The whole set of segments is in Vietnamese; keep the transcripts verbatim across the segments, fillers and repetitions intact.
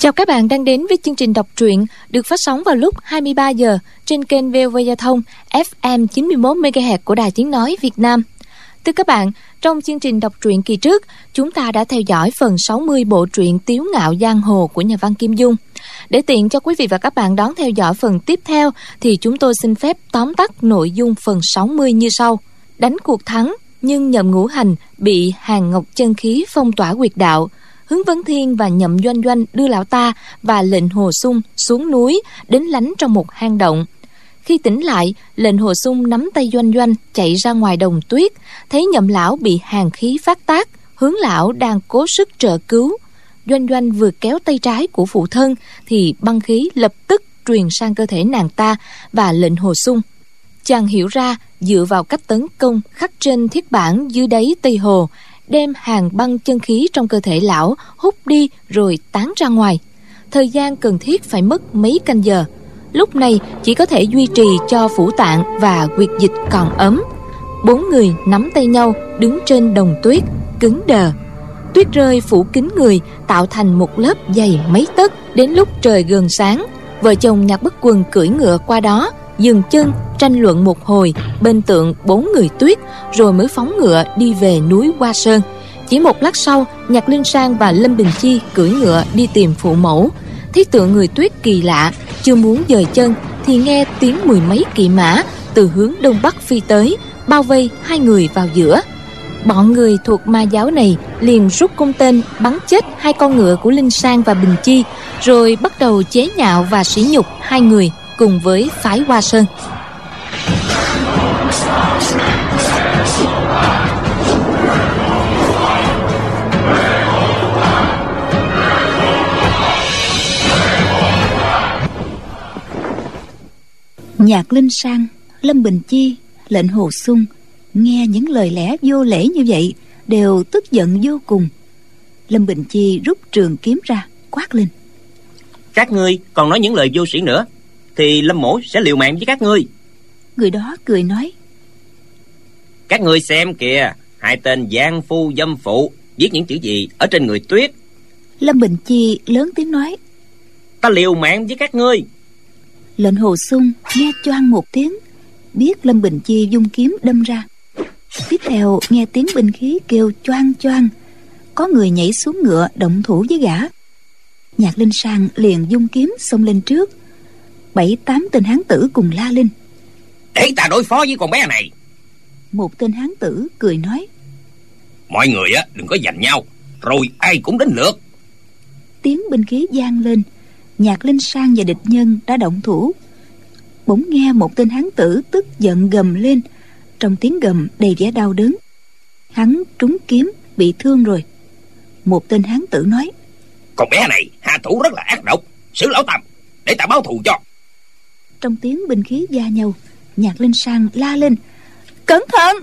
Chào các bạn đang đến với chương trình đọc truyện được phát sóng vào lúc hai mươi ba giờ trên kênh vê o vê Giao thông ép em chín mươi mốt mê ga héc của Đài Tiếng Nói Việt Nam. Thưa các bạn, trong chương trình đọc truyện kỳ trước, chúng ta đã theo dõi phần sáu mươi bộ truyện Tiếu Ngạo Giang Hồ của nhà văn Kim Dung. Để tiện cho quý vị và các bạn đón theo dõi phần tiếp theo thì chúng tôi xin phép tóm tắt nội dung phần sáu mươi như sau. Đánh cuộc thắng nhưng Nhậm Ngũ Hành bị Hàn Ngọc Chân Khí phong tỏa huyệt đạo. Hướng Vấn Thiên và Nhậm Doanh Doanh đưa lão ta và Lệnh Hồ Sung xuống núi đến lánh trong một hang động. Khi tỉnh lại, Lệnh Hồ Sung nắm tay Doanh Doanh chạy ra ngoài đồng tuyết, thấy Nhậm lão bị hàn khí phát tác, Hướng lão đang cố sức trợ cứu. Doanh Doanh vừa kéo tay trái của phụ thân thì băng khí lập tức truyền sang cơ thể nàng ta và Lệnh Hồ Sung. Chàng hiểu ra dựa vào cách tấn công khắc trên thiết bản dưới đáy Tây Hồ, đem hàng băng chân khí trong cơ thể lão hút đi rồi tán ra ngoài. Thời gian cần thiết phải mất mấy canh giờ. Lúc này chỉ có thể duy trì cho phủ tạng và huyệt dịch còn ấm. Bốn người nắm tay nhau đứng trên đồng tuyết cứng đờ. Tuyết rơi phủ kín người tạo thành một lớp dày mấy tấc. Đến lúc trời gần sáng, vợ chồng Nhạc Bất Quần cưỡi ngựa qua đó, dừng chân tranh luận một hồi bên tượng bốn người tuyết, rồi mới phóng ngựa đi về núi Hoa Sơn. Chỉ một lát sau, Nhạc Linh Sang và Lâm Bình Chi cưỡi ngựa đi tìm phụ mẫu. Thấy tượng người tuyết kỳ lạ, chưa muốn dời chân thì nghe tiếng mười mấy kỵ mã từ hướng đông bắc phi tới, bao vây hai người vào giữa. Bọn người thuộc ma giáo này liền rút cung tên bắn chết hai con ngựa của Linh Sang và Bình Chi, rồi bắt đầu chế nhạo và sỉ nhục hai người cùng với phái Hoa Sơn. Nhạc Linh Sang, Lâm Bình Chi, Lệnh Hồ Sung nghe những lời lẽ vô lễ như vậy đều tức giận vô cùng. Lâm Bình Chi rút trường kiếm ra quát lên: Các ngươi còn nói những lời vô sĩ nữa thì Lâm mỗ sẽ liều mạng với các ngươi. Người đó cười nói: Các ngươi xem kìa, hai tên giang phu dâm phụ viết những chữ gì ở trên người tuyết. Lâm Bình Chi lớn tiếng nói: Ta liều mạng với các ngươi. Lệnh Hồ Sung nghe choang một tiếng, biết Lâm Bình Chi dung kiếm đâm ra. Tiếp theo nghe tiếng binh khí kêu choang choang, có người nhảy xuống ngựa động thủ với gã. Nhạc Linh Sang liền dung kiếm xông lên trước. Bảy tám tên hán tử cùng la lên: Để ta đối phó với con bé này. Một tên hán tử cười nói: Mọi người á đừng có giành nhau, rồi ai cũng đến lượt. Tiếng binh khí vang lên. Nhạc Linh Sang và địch nhân đã động thủ. Bỗng nghe một tên hán tử tức giận gầm lên, trong tiếng gầm đầy vẻ đau đớn. Hắn trúng kiếm bị thương rồi. Một tên hán tử nói: Con bé này hạ thủ rất là ác độc, xử lão tầm để ta báo thù cho. Trong tiếng binh khí va nhau, Nhạc Linh Sang la lên: Cẩn thận!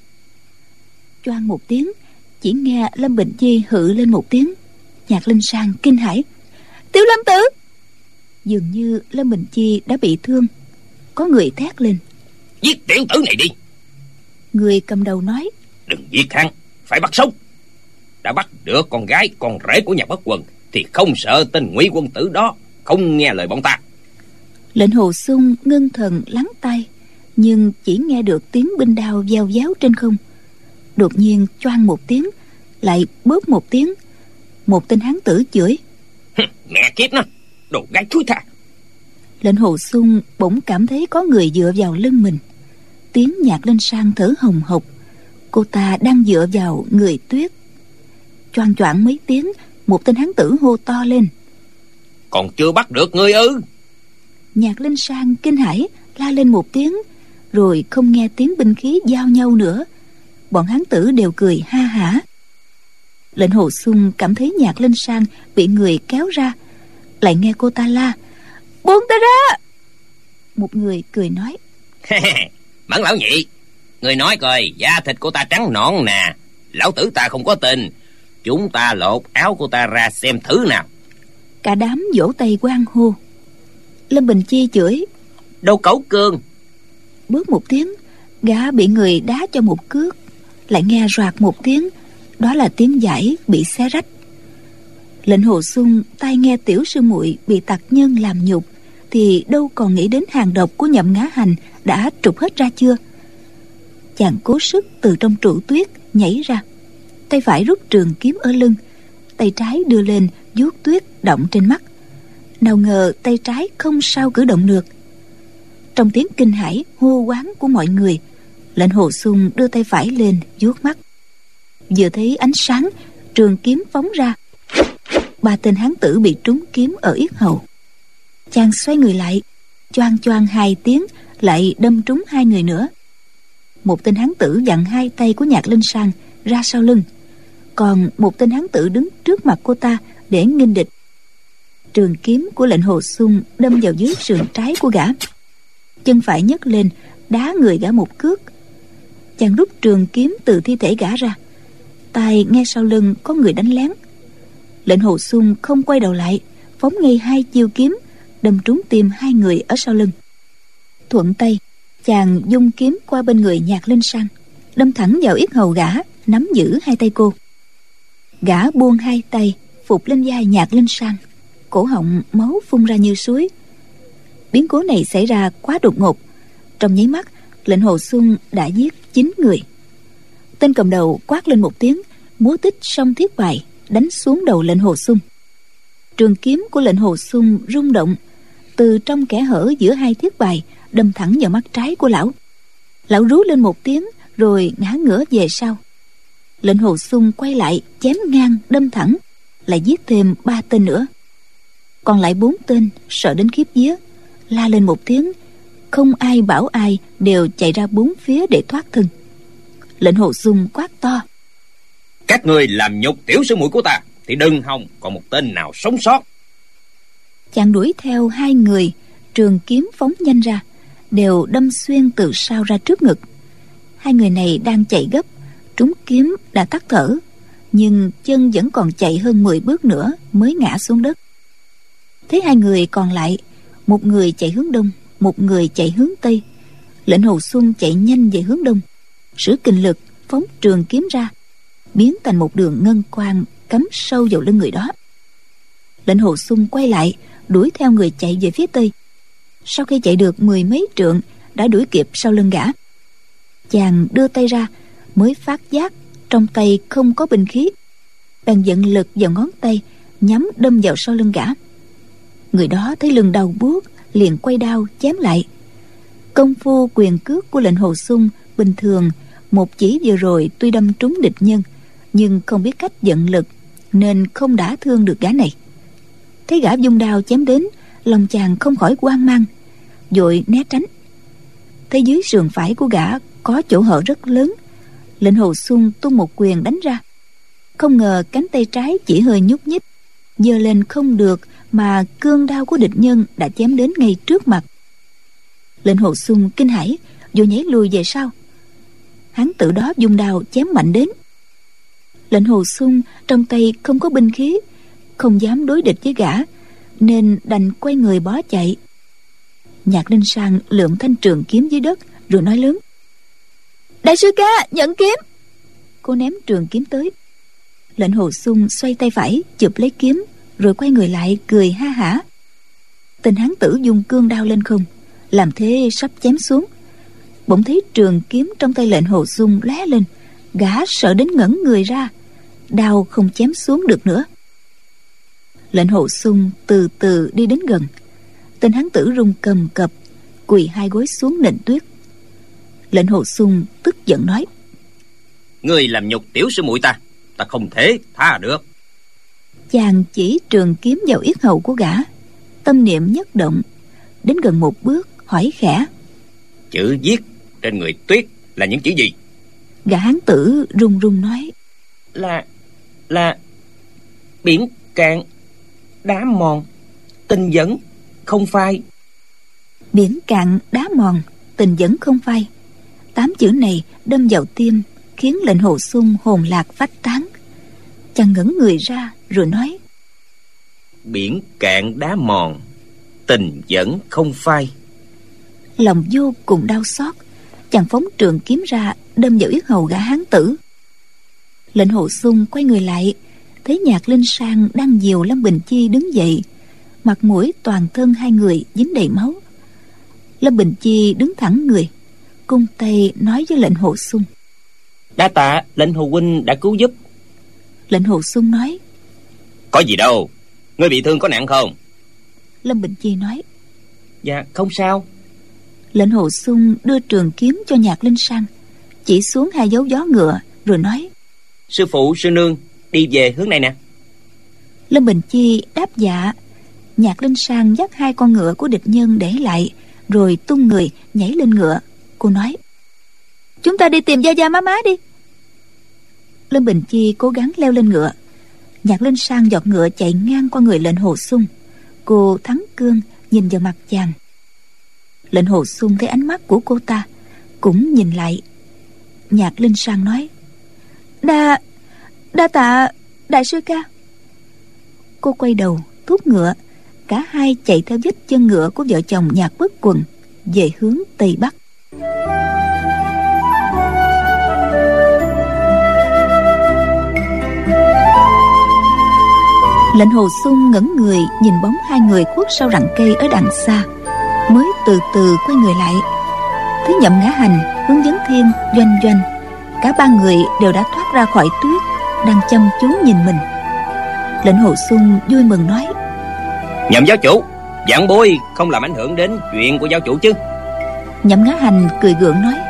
Choang một tiếng, chỉ nghe Lâm Bình Chi hự lên một tiếng. Nhạc Linh Sang kinh hãi: Tiểu Lâm tử! Dường như Lâm Bình Chi đã bị thương. Có người thét lên: Giết tiểu tử này đi! Người cầm đầu nói: Đừng giết hắn, phải bắt sống. Đã bắt được con gái con rể của Nhạc Bất Quần thì không sợ tên ngụy quân tử đó không nghe lời bọn ta. Lệnh Hồ Sung ngưng thần lắng tai, nhưng chỉ nghe được tiếng binh đao veo véo trên không. Đột nhiên choang một tiếng, lại bóp một tiếng. Một tên hán tử chửi: Mẹ kiếp nó, đồ gái thúi tha! Lệnh Hồ Sung bỗng cảm thấy có người dựa vào lưng mình. Tiếng Nhạc Linh Sang thở hồng hộc. Cô ta đang dựa vào người tuyết. Choang choạng mấy tiếng, một tên hán tử hô to lên: Còn chưa bắt được ngươi ư? Nhạc Linh Sang kinh hãi la lên một tiếng, rồi không nghe tiếng binh khí giao nhau nữa. Bọn hán tử đều cười ha hả. Lệnh Hồ Sung cảm thấy Nhạc Linh Sang bị người kéo ra, lại nghe cô ta la: Buông ta ra! Một người cười nói: Mẫn lão nhị, người nói coi, da thịt của ta trắng nõn nè. Lão tử ta không có tin. Chúng ta lột áo của ta ra xem thử nào. Cả đám vỗ tay hoan hô. Lâm Bình Chi chửi: Đồ cẩu cường! Bước một tiếng, gã bị người đá cho một cước. Lại nghe roạt một tiếng, đó là tiếng vải bị xé rách. Lệnh Hồ Xung tai nghe tiểu sư muội bị tặc nhân làm nhục thì đâu còn nghĩ đến hàng độc của Nhậm Ngã Hành đã trục hết ra chưa. Chàng cố sức từ trong trụ tuyết nhảy ra, tay phải rút trường kiếm ở lưng, tay trái đưa lên vuốt tuyết động trên mắt. Nào ngờ tay trái không sao cử động được. Trong tiếng kinh hãi hô quán của mọi người, Lệnh Hồ Xung đưa tay phải lên vuốt mắt. Vừa thấy ánh sáng, trường kiếm phóng ra. Ba tên hán tử bị trúng kiếm ở yết hầu. Chàng xoay người lại, choang choang hai tiếng, lại đâm trúng hai người nữa. Một tên hán tử dặn hai tay của Nhạc Linh Sang ra sau lưng, còn một tên hán tử đứng trước mặt cô ta để nghênh địch. Trường kiếm của Lệnh Hồ Xung đâm vào dưới sườn trái của gã. Chân phải nhấc lên đá người gã một cước. Chàng rút trường kiếm từ thi thể gã ra, tai nghe sau lưng có người đánh lén. Lệnh Hồ Xung không quay đầu lại, phóng ngay hai chiêu kiếm đâm trúng tim hai người ở sau lưng. Thuận tay, chàng dung kiếm qua bên người Nhạc Linh Sang, đâm thẳng vào yết hầu gã, nắm giữ hai tay cô. Gã buông hai tay phục lên vai Nhạc Linh Sang, cổ họng máu phun ra như suối. Biến cố này xảy ra quá đột ngột. Trong nháy mắt, Lệnh Hồ Xung đã giết chín người. Tên cầm đầu quát lên một tiếng, múa tích song thiết bài đánh xuống đầu Lệnh Hồ Xung. Trường kiếm của Lệnh Hồ Xung rung động, từ trong kẽ hở giữa hai thiết bài đâm thẳng vào mắt trái của lão. Lão rú lên một tiếng rồi ngã ngửa về sau. Lệnh Hồ Xung quay lại chém ngang đâm thẳng, lại giết thêm ba tên nữa. Còn lại bốn tên sợ đến khiếp vía, la lên một tiếng, không ai bảo ai, đều chạy ra bốn phía để thoát thân. Lệnh Hồ Xung quát to: Các ngươi làm nhục tiểu sư muội của ta thì đừng hòng còn một tên nào sống sót. Chàng đuổi theo hai người, trường kiếm phóng nhanh ra, đều đâm xuyên từ sau ra trước ngực. Hai người này đang chạy gấp, trúng kiếm đã tắt thở, nhưng chân vẫn còn chạy hơn mười bước nữa mới ngã xuống đất. Thấy hai người còn lại, một người chạy hướng đông, một người chạy hướng tây. Lệnh Hồ Xung chạy nhanh về hướng đông, sử kình lực phóng trường kiếm ra, biến thành một đường ngân quang cắm sâu vào lưng người đó. Lệnh Hồ Xung quay lại đuổi theo người chạy về phía tây. Sau khi chạy được mười mấy trượng đã đuổi kịp sau lưng gã. Chàng đưa tay ra mới phát giác trong tay không có binh khí, bèn vận lực vào ngón tay nhắm đâm vào sau lưng gã. Người đó thấy lưng đau buốt liền quay đao chém lại. Công phu quyền cước của Lệnh Hồ Xung bình thường, một chỉ vừa rồi tuy đâm trúng địch nhân, nhưng không biết cách vận lực nên không đả thương được gã này. Thấy gã vung đao chém đến, lòng chàng không khỏi hoang mang, vội né tránh. Thấy dưới sườn phải của gã có chỗ hở rất lớn, Lệnh Hồ Xung tung một quyền đánh ra. Không ngờ cánh tay trái chỉ hơi nhúc nhích, giơ lên không được mà cương đao của địch nhân đã chém đến ngay trước mặt. Lệnh Hồ Xung kinh hãi, vội nhảy lùi về sau. Hắn tử đó dùng đao chém mạnh đến. Lệnh Hồ Xung trong tay không có binh khí, không dám đối địch với gã, nên đành quay người bó chạy. Nhạc Linh Sang lượm thanh trường kiếm dưới đất rồi nói lớn: Đại sư ca, nhận kiếm. Cô ném trường kiếm tới. Lệnh Hồ Xung xoay tay phải chụp lấy kiếm, rồi quay người lại cười ha hả. Tên hán tử dùng cương đao lên không, làm thế sắp chém xuống. Bỗng thấy trường kiếm trong tay Lệnh Hồ Xung lóe lên, gã sợ đến ngẩn người ra, đao không chém xuống được nữa. Lệnh Hồ Xung từ từ đi đến gần. Tên hán tử run cầm cập, quỳ hai gối xuống nền tuyết. Lệnh Hồ Xung tức giận nói: Ngươi làm nhục tiểu sư muội ta, ta không thể tha được. Chàng chỉ trường kiếm vào yết hầu của gã, tâm niệm nhất động, đến gần một bước hỏi khẽ: Chữ viết trên người tuyết là những chữ gì? Gã hán tử run run nói: Là là biển cạn đá mòn, tình vẫn không phai. Biển cạn đá mòn, tình vẫn không phai. Tám chữ này đâm vào tim, khiến Lệnh Hồ Xung hồn lạc phách tán. Chàng ngẩn người ra rồi nói: Biển cạn đá mòn, tình vẫn không phai. Lòng vô cùng đau xót, chàng phóng trường kiếm ra đâm vào yết hầu gã hán tử. Lệnh Hồ Xung quay người lại, thấy Nhạc Linh Sang đang dìu Lâm Bình Chi đứng dậy, mặt mũi toàn thân hai người dính đầy máu. Lâm Bình Chi đứng thẳng người, cung tay nói với lệnh Hồ Xung: Đa tạ lệnh Hồ huynh đã cứu giúp. Lệnh Hồ Xung nói: Có gì đâu, ngươi bị thương có nặng không? Lâm Bình Chi nói: Dạ không sao. Lệnh Hồ Xung đưa trường kiếm cho Nhạc Linh Sang, chỉ xuống hai dấu gió ngựa rồi nói: Sư phụ sư nương đi về hướng này nè. Lâm Bình Chi đáp dạ. Nhạc Linh Sang dắt hai con ngựa của địch nhân để lại, rồi tung người nhảy lên ngựa. Cô nói: Chúng ta đi tìm gia gia má má đi. Lâm Bình Chi cố gắng leo lên ngựa. Nhạc Linh Sang giọt ngựa chạy ngang qua người lệnh Hồ Xung. Cô thắng cương nhìn vào mặt chàng. Lệnh Hồ Xung thấy ánh mắt của cô ta, cũng nhìn lại. Nhạc Linh Sang nói: Đa Đa tạ đại sư ca. Cô quay đầu thúc ngựa. Cả hai chạy theo vết chân ngựa của vợ chồng Nhạc Bất Quần về hướng Tây Bắc. Lệnh Hồ Xung ngẩng người nhìn bóng hai người khuất sau rặng cây ở đằng xa, mới từ từ quay người lại. Thấy Nhậm Ngã Hành, Hướng Vấn Thiên, Doanh Doanh, cả ba người đều đã thoát ra khỏi tuyết, đang chăm chú nhìn mình. Lệnh Hồ Xung vui mừng nói: Nhậm giáo chủ, vãn bối không làm ảnh hưởng đến chuyện của giáo chủ chứ? Nhậm Ngã Hành cười gượng nói: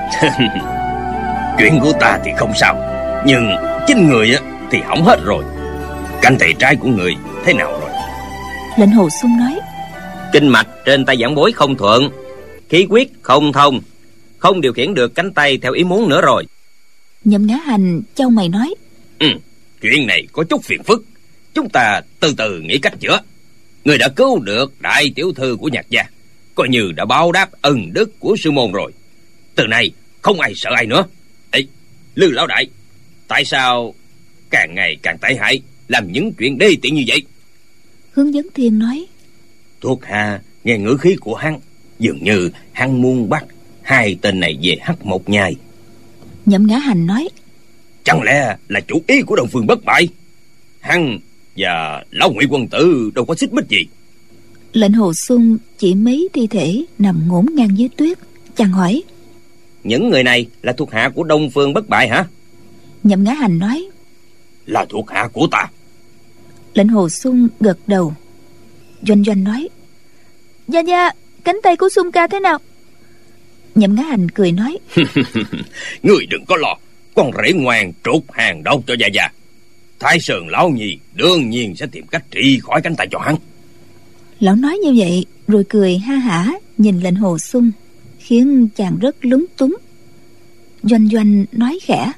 Chuyện của ta thì không sao, nhưng chính người thì hỏng hết rồi. Cánh tay trái của người thế nào rồi? Lệnh Hồ Xung nói: Kinh mạch trên tay vãn bối không thuận, khí huyết không thông, không điều khiển được cánh tay theo ý muốn nữa rồi. Nhậm Ngã Hành chau mày nói: Ừ, chuyện này có chút phiền phức, chúng ta từ từ nghĩ cách chữa. Người đã cứu được đại tiểu thư của Nhạc gia, coi như đã báo đáp ân đức của sư môn rồi. Từ nay không ai sợ ai nữa. Ê, Lư lão đại, tại sao càng ngày càng tệ hại, làm những chuyện đê tiện như vậy? Hướng Vấn Thiên nói: Thuộc hạ nghe ngữ khí của hắn, dường như hắn muốn bắt hai tên này về hắc một nhai. Nhậm Ngã Hành nói: Chẳng lẽ là chủ ý của Đông Phương Bất Bại? Hắn và lão Ngụy Quân Tử đâu có xích mích gì. Lệnh Hồ Xung chỉ mấy thi thể nằm ngổn ngang dưới tuyết. Chàng hỏi: Những người này là thuộc hạ của Đông Phương Bất Bại hả? Nhậm Ngã Hành nói: Là thuộc hạ của ta. Lệnh Hồ Xung gật đầu. Doanh Doanh nói: Gia Gia, cánh tay của Xung ca thế nào? Nhậm Ngã Hành cười nói: Ngươi đừng có lo, con rể ngoan trút hàng độc cho Gia Gia. Thái Sơn lão nhì đương nhiên sẽ tìm cách trị khỏi cánh tay cho hắn. Lão nói như vậy rồi cười ha hả nhìn lệnh Hồ Xung, khiến chàng rất lúng túng. Doanh Doanh nói khẽ: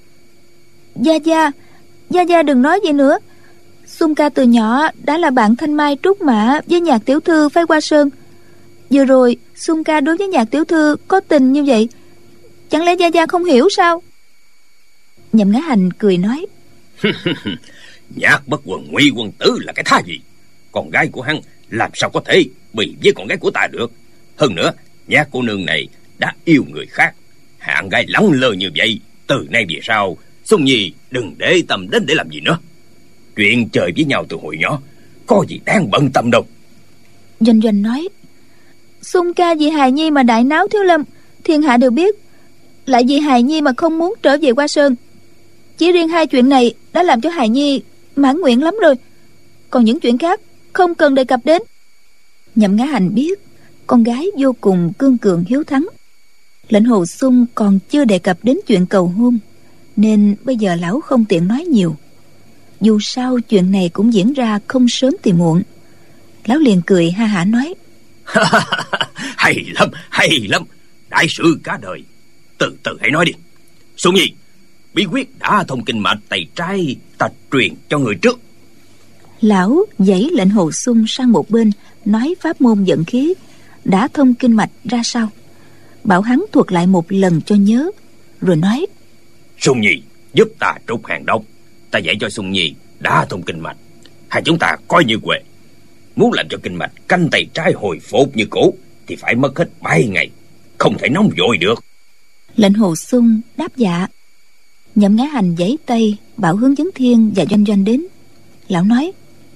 Gia Gia, Gia Gia đừng nói vậy nữa. Xung ca từ nhỏ đã là bạn thanh mai trúc mã với Nhạc tiểu thư phái Hoa Sơn. Vừa rồi Xung ca đối với Nhạc tiểu thư có tình như vậy, chẳng lẽ Gia Gia không hiểu sao? Nhậm Ngã Hành cười nói: Nhạc Bất Quần Ngụy Quân Tử là cái thá gì? Con gái của hắn làm sao có thể bị với con gái của ta được? Hơn nữa, Nhạc cô nương này đã yêu người khác. Hạng gái lẳng lơ như vậy, từ nay về sau Xung Nhi đừng để tâm đến để làm gì nữa. Chuyện chơi với nhau từ hồi nhỏ, có gì đáng bận tâm đâu. Doanh Doanh nói: Xung ca vì hài nhi mà đại náo Thiếu Lâm, thiên hạ đều biết. Lại vì hài nhi mà không muốn trở về Hoa Sơn. Chỉ riêng hai chuyện này đã làm cho hài nhi mãn nguyện lắm rồi. Còn những chuyện khác không cần đề cập đến. Nhậm Ngã Hành biết con gái vô cùng cương cường hiếu thắng. Lệnh Hồ Xung còn chưa đề cập đến chuyện cầu hôn, nên bây giờ lão không tiện nói nhiều. Dù sao chuyện này cũng diễn ra không sớm thì muộn. Lão liền cười ha hả nói: Hay lắm, hay lắm. Đại sự cả đời, từ từ hãy nói đi. Xung Nhi, bí quyết đã thông kinh mạch tay trái ta truyền cho người trước. Lão giãy lệnh Hồ Xung sang một bên, nói pháp môn vận khí đã thông kinh mạch ra sao, bảo hắn thuật lại một lần cho nhớ, rồi nói: Xung Nhi giúp ta trút hàng độc, ta dạy cho Xung Nhi đã thông kinh mạch, hai chúng ta coi như quệ. Muốn làm cho kinh mạch cánh tay trái hồi phục như cũ thì phải mất hết bảy ngày, không thể nóng vội được. Lệnh Hồ Xung đáp dạ. Nhậm Ngã Hành giãy tay bảo Hướng Vấn Thiên và Doanh Doanh đến, Lão nói: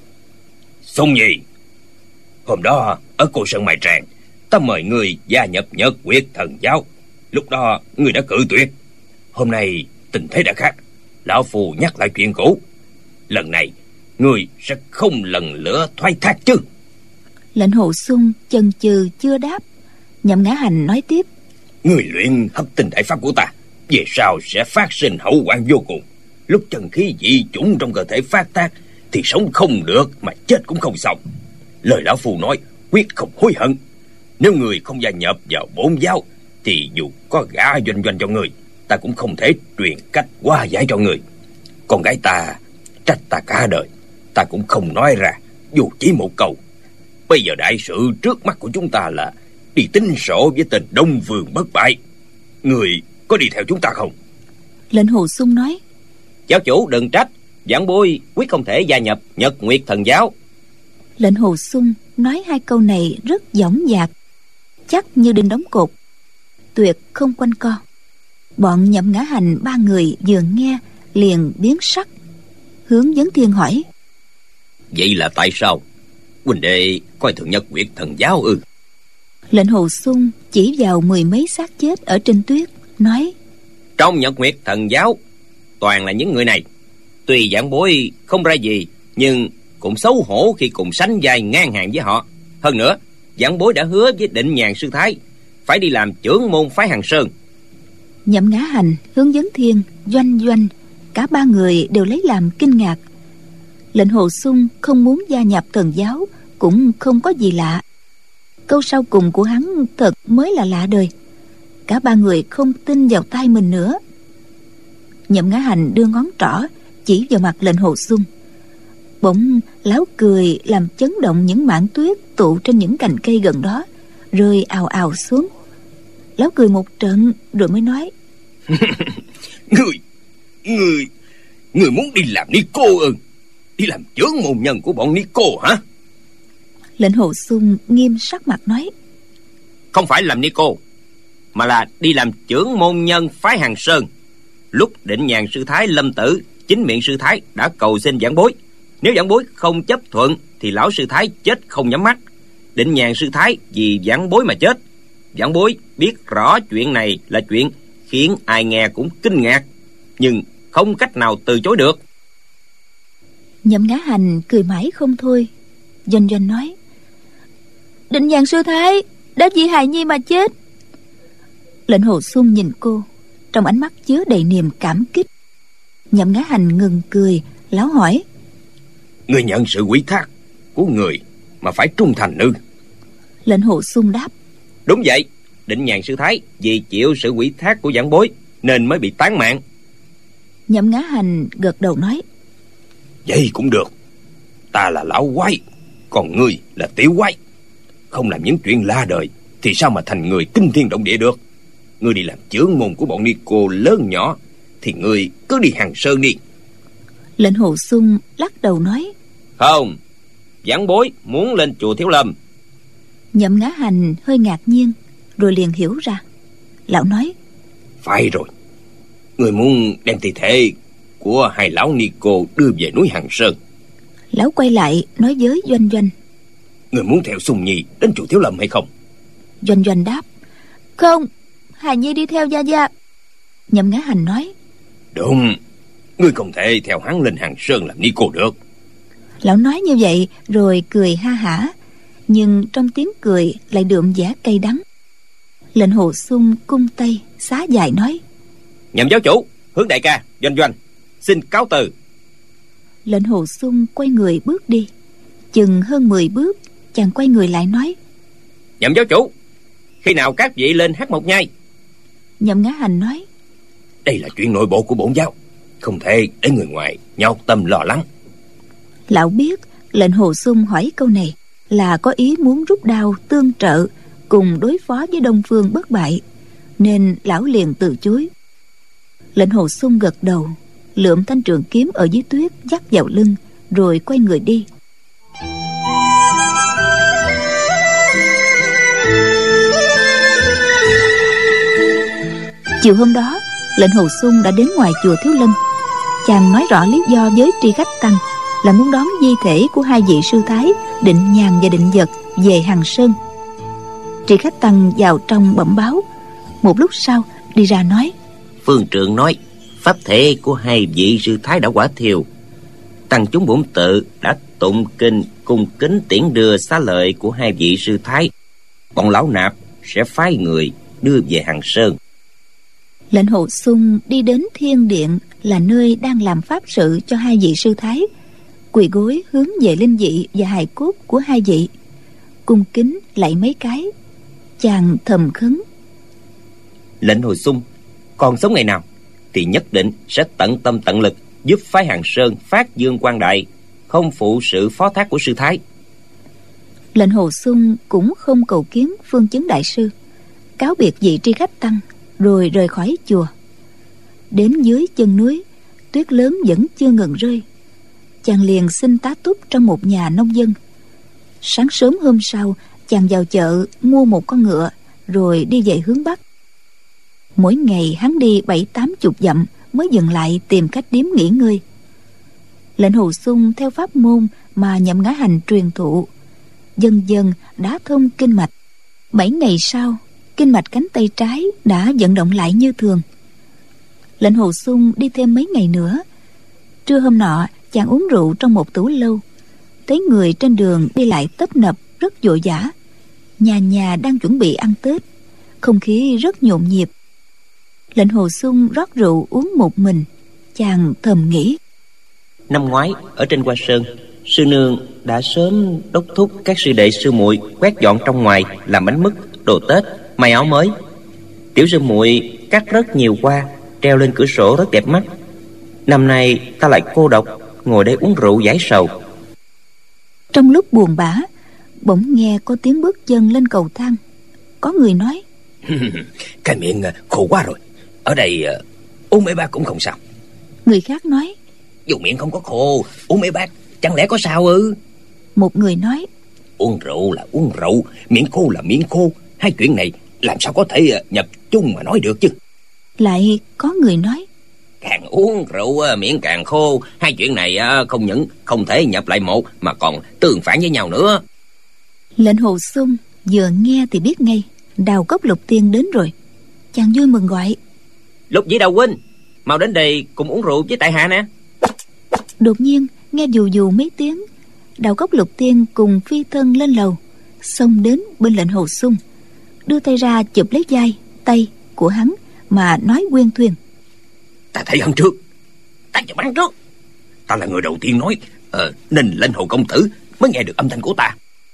Sung Nhi, hôm đó ở Cô Sơn Mài Tràng, ta mời người gia nhập Nhật Nguyệt Thần Giáo. Lúc đó người đã cự tuyệt. Hôm nay tình thế đã khác, lão phù nhắc lại chuyện cũ. Lần này người sẽ không lần nữa thoái thác chứ? Lệnh Hồ Xuân chần chừ chưa đáp. Nhậm Ngã Hành nói tiếp: Người luyện hấp tinh đại pháp của ta, về sau sẽ phát sinh hậu quả vô cùng. Lúc chân khí dị chủng trong cơ thể phát tác thì sống không được, mà chết cũng không xong. Lời lão phù nói quyết không hối hận. Nếu người không gia nhập vào bổn giáo thì dù có gả Doanh Doanh cho người, ta cũng không thể truyền cách hóa giải cho người. Con gái ta trách ta cả đời, ta cũng không nói ra dù chỉ một câu. Bây giờ đại sự trước mắt của chúng ta là đi tính sổ với tên Đông Vương Bất Bại. Người có đi theo chúng ta không? Lệnh Hồ Xuân nói: Giáo chủ đừng trách, giảng bối quyết không thể gia nhập Nhật Nguyệt Thần Giáo. Lệnh Hồ Xuân nói hai câu này rất dõng dạc, chắc như đinh đóng cột, tuyệt không quanh co. Bọn Nhậm Ngã Hành ba người vừa nghe liền biến sắc. Hướng Vấn Thiên hỏi: Vậy là tại sao huynh đệ coi thường Nhật Nguyệt Thần Giáo ư? Lệnh Hồ Xuân chỉ vào mười mấy xác chết ở trên tuyết, nói: Trong Nhật Nguyệt Thần Giáo toàn là những người này. Tuy giảng bối không ra gì, nhưng cũng xấu hổ khi cùng sánh vai ngang hàng với họ. Hơn nữa, giảng bối đã hứa với Định Nhàn sư thái phải đi làm trưởng môn phái Hằng Sơn. Nhậm Ngã Hành, Hướng Vấn Thiên, Doanh Doanh, cả ba người đều lấy làm kinh ngạc. Lệnh Hồ Xuân không muốn gia nhập thần giáo cũng không có gì lạ. Câu sau cùng của hắn thật mới là lạ đời. Cả ba người không tin vào tai mình nữa. Nhậm Ngã Hành đưa ngón trỏ chỉ vào mặt Lệnh Hồ Xuân. Bỗng lão cười làm chấn động những mảng tuyết tụ trên những cành cây gần đó, rơi ào ào xuống. Lão cười một trận rồi mới nói: Người, người, người muốn đi làm ni cô ư? Đi làm trưởng môn nhân của bọn ni cô hả? Lệnh Hồ Xuân nghiêm sắc mặt nói: Không phải làm ni cô, mà là đi làm trưởng môn nhân phái Hằng Sơn. Lúc Định Nhàn sư thái lâm tử, chính miệng sư thái đã cầu xin giảng bối, nếu giảng bối không chấp thuận thì lão sư thái chết không nhắm mắt. Định Nhàn sư thái vì giảng bối mà chết. Giảng bối biết rõ chuyện này là chuyện khiến ai nghe cũng kinh ngạc, nhưng không cách nào từ chối được. Nhậm Ngã Hành cười mãi không thôi. Doanh Doanh nói: Định Nhàn sư thái đã vì hài nhi mà chết. Lệnh Hồ Xuân nhìn cô, trong ánh mắt chứa đầy niềm cảm kích. Nhậm Ngã Hành ngừng cười, lão hỏi: Người nhận sự ủy thác của người mà phải trung thành ư? Lệnh Hồ Xuân đáp: Đúng vậy, Định Nhàn sư thái vì chịu sự ủy thác của giảng bối nên mới bị tán mạng. Nhậm Ngã Hành gật đầu nói: Vậy cũng được. Ta là lão quái, còn ngươi là tiểu quái. Không làm những chuyện la đời thì sao mà thành người kinh thiên động địa được? Ngươi đi làm trưởng môn của bọn ni cô lớn nhỏ thì ngươi cứ đi Hằng Sơn đi. Lệnh Hồ Xuân lắc đầu nói: Không, giảng bối muốn lên chùa Thiếu Lâm. Nhậm Ngã Hành hơi ngạc nhiên, rồi liền hiểu ra. Lão nói: Phải rồi, ngươi muốn đem thi thể của hai lão ni cô đưa về núi Hằng Sơn. Lão quay lại nói với Doanh Doanh: Ngươi muốn theo Sung Nhi đến chùa Thiếu Lâm hay không? Doanh Doanh đáp: Không, hài nhi đi theo gia gia. Nhậm Ngã Hành nói: Đúng, ngươi không thể theo hắn lên Hằng Sơn làm ni cô được. Lão nói như vậy rồi cười ha hả, nhưng trong tiếng cười lại đượm vẻ cay đắng. Lệnh Hồ Xuân cung tay xá dài nói: Nhậm giáo chủ, Hướng đại ca, Doanh Doanh, xin cáo từ. Lệnh Hồ Xuân quay người bước đi. Chừng hơn mười bước, chàng quay người lại nói: Nhậm giáo chủ, khi nào các vị lên Hát Mộc Nhai? Nhậm Ngã Hành nói: Đây là chuyện nội bộ của bổn giáo, không thể để người ngoài nhọc tâm lo lắng. Lão biết Lệnh Hồ Xuân hỏi câu này là có ý muốn rút đao tương trợ cùng đối phó với Đông Phương Bất Bại, nên lão liền từ chối. Lệnh Hồ Xuân gật đầu, lượm thanh trường kiếm ở dưới tuyết dắt vào lưng, rồi quay người đi. Chiều hôm đó, Lệnh Hồ Xuân đã đến ngoài chùa Thiếu Lâm. Chàng nói rõ lý do với tri khách tăng, là muốn đón di thể của hai vị sư thái Định Nhàn và Định Vật về Hằng Sơn. Tri Khách Tăng vào trong bẩm báo. Một lúc sau đi ra nói: Phương trượng nói pháp thể của hai vị sư thái đã quả thiêu. Tăng chúng bổn tự đã tụng kinh cung kính tiễn đưa xá lợi của hai vị sư thái. Bọn lão nạp sẽ phái người đưa về Hằng Sơn. Lệnh Hồ Xung đi đến thiên điện, là nơi đang làm pháp sự cho hai vị sư thái, quỳ gối hướng về linh vị và hài cốt của hai vị, cung kính lạy mấy cái. Chàng thầm khấn: Lệnh Hồ Xung còn sống ngày nào thì nhất định sẽ tận tâm tận lực giúp phái Hằng Sơn phát dương quang đại, không phụ sự phó thác của sư thái. Lệnh Hồ Xung cũng không cầu kiến Phương Chứng đại sư, cáo biệt vị Tri Khách Tăng rồi rời khỏi chùa. Đến dưới chân núi, tuyết lớn vẫn chưa ngừng rơi. Chàng liền xin tá túc trong một nhà nông dân. Sáng sớm hôm sau, chàng vào chợ mua một con ngựa rồi đi về hướng bắc. Mỗi ngày hắn đi bảy tám chục dặm mới dừng lại tìm khách điếm nghỉ ngơi. Lệnh Hồ Xung theo pháp môn mà Nhậm Ngã Hành truyền thụ, dần dần đã thông kinh mạch. Bảy ngày sau, kinh mạch cánh tay trái đã vận động lại như thường. Lệnh Hồ Xung đi thêm mấy ngày nữa. Trưa hôm nọ, chàng uống rượu trong một tủ lâu, thấy người trên đường đi lại tấp nập rất vội vã. Nhà nhà đang chuẩn bị ăn Tết, không khí rất nhộn nhịp. Lệnh Hồ Xung rót rượu uống một mình. Chàng thầm nghĩ: Năm ngoái ở trên Hoa Sơn, sư nương đã sớm đốc thúc các sư đệ sư muội quét dọn trong ngoài, làm bánh mứt, đồ Tết, may áo mới. Tiểu sư muội cắt rất nhiều hoa, treo lên cửa sổ rất đẹp mắt. Năm nay ta lại cô độc ngồi đây uống rượu giải sầu. Trong lúc buồn bã, bỗng nghe có tiếng bước chân lên cầu thang. Có người nói: Cái miệng khô quá rồi, ở đây uống mấy bát cũng không sao. Người khác nói: Dù miệng không có khô, uống mấy bát chẳng lẽ có sao ư? Một người nói: Uống rượu là uống rượu, miệng khô là miệng khô, hai chuyện này làm sao có thể nhập chung mà nói được chứ. Lại có người nói: Càng uống rượu miệng càng khô, hai chuyện này không những không thể nhập lại một mà còn tương phản với nhau nữa. Lệnh Hồ Xung vừa nghe thì biết ngay Đào Cốc Lục Tiên đến rồi. Chàng vui mừng gọi: Lục Dĩ Đào huynh, mau đến đây cùng uống rượu với tại hạ nè. Đột nhiên nghe dù dù mấy tiếng, Đào Cốc Lục Tiên cùng phi thân lên lầu, xông đến bên Lệnh Hồ Xung, đưa tay ra chụp lấy vai tay của hắn mà nói quyên thuyên: Ta thấy hắn trước, ta chụp hắn trước. Ta là người đầu tiên nói, ờ, nên Lệnh Hồ công tử mới nghe được âm thanh của ta.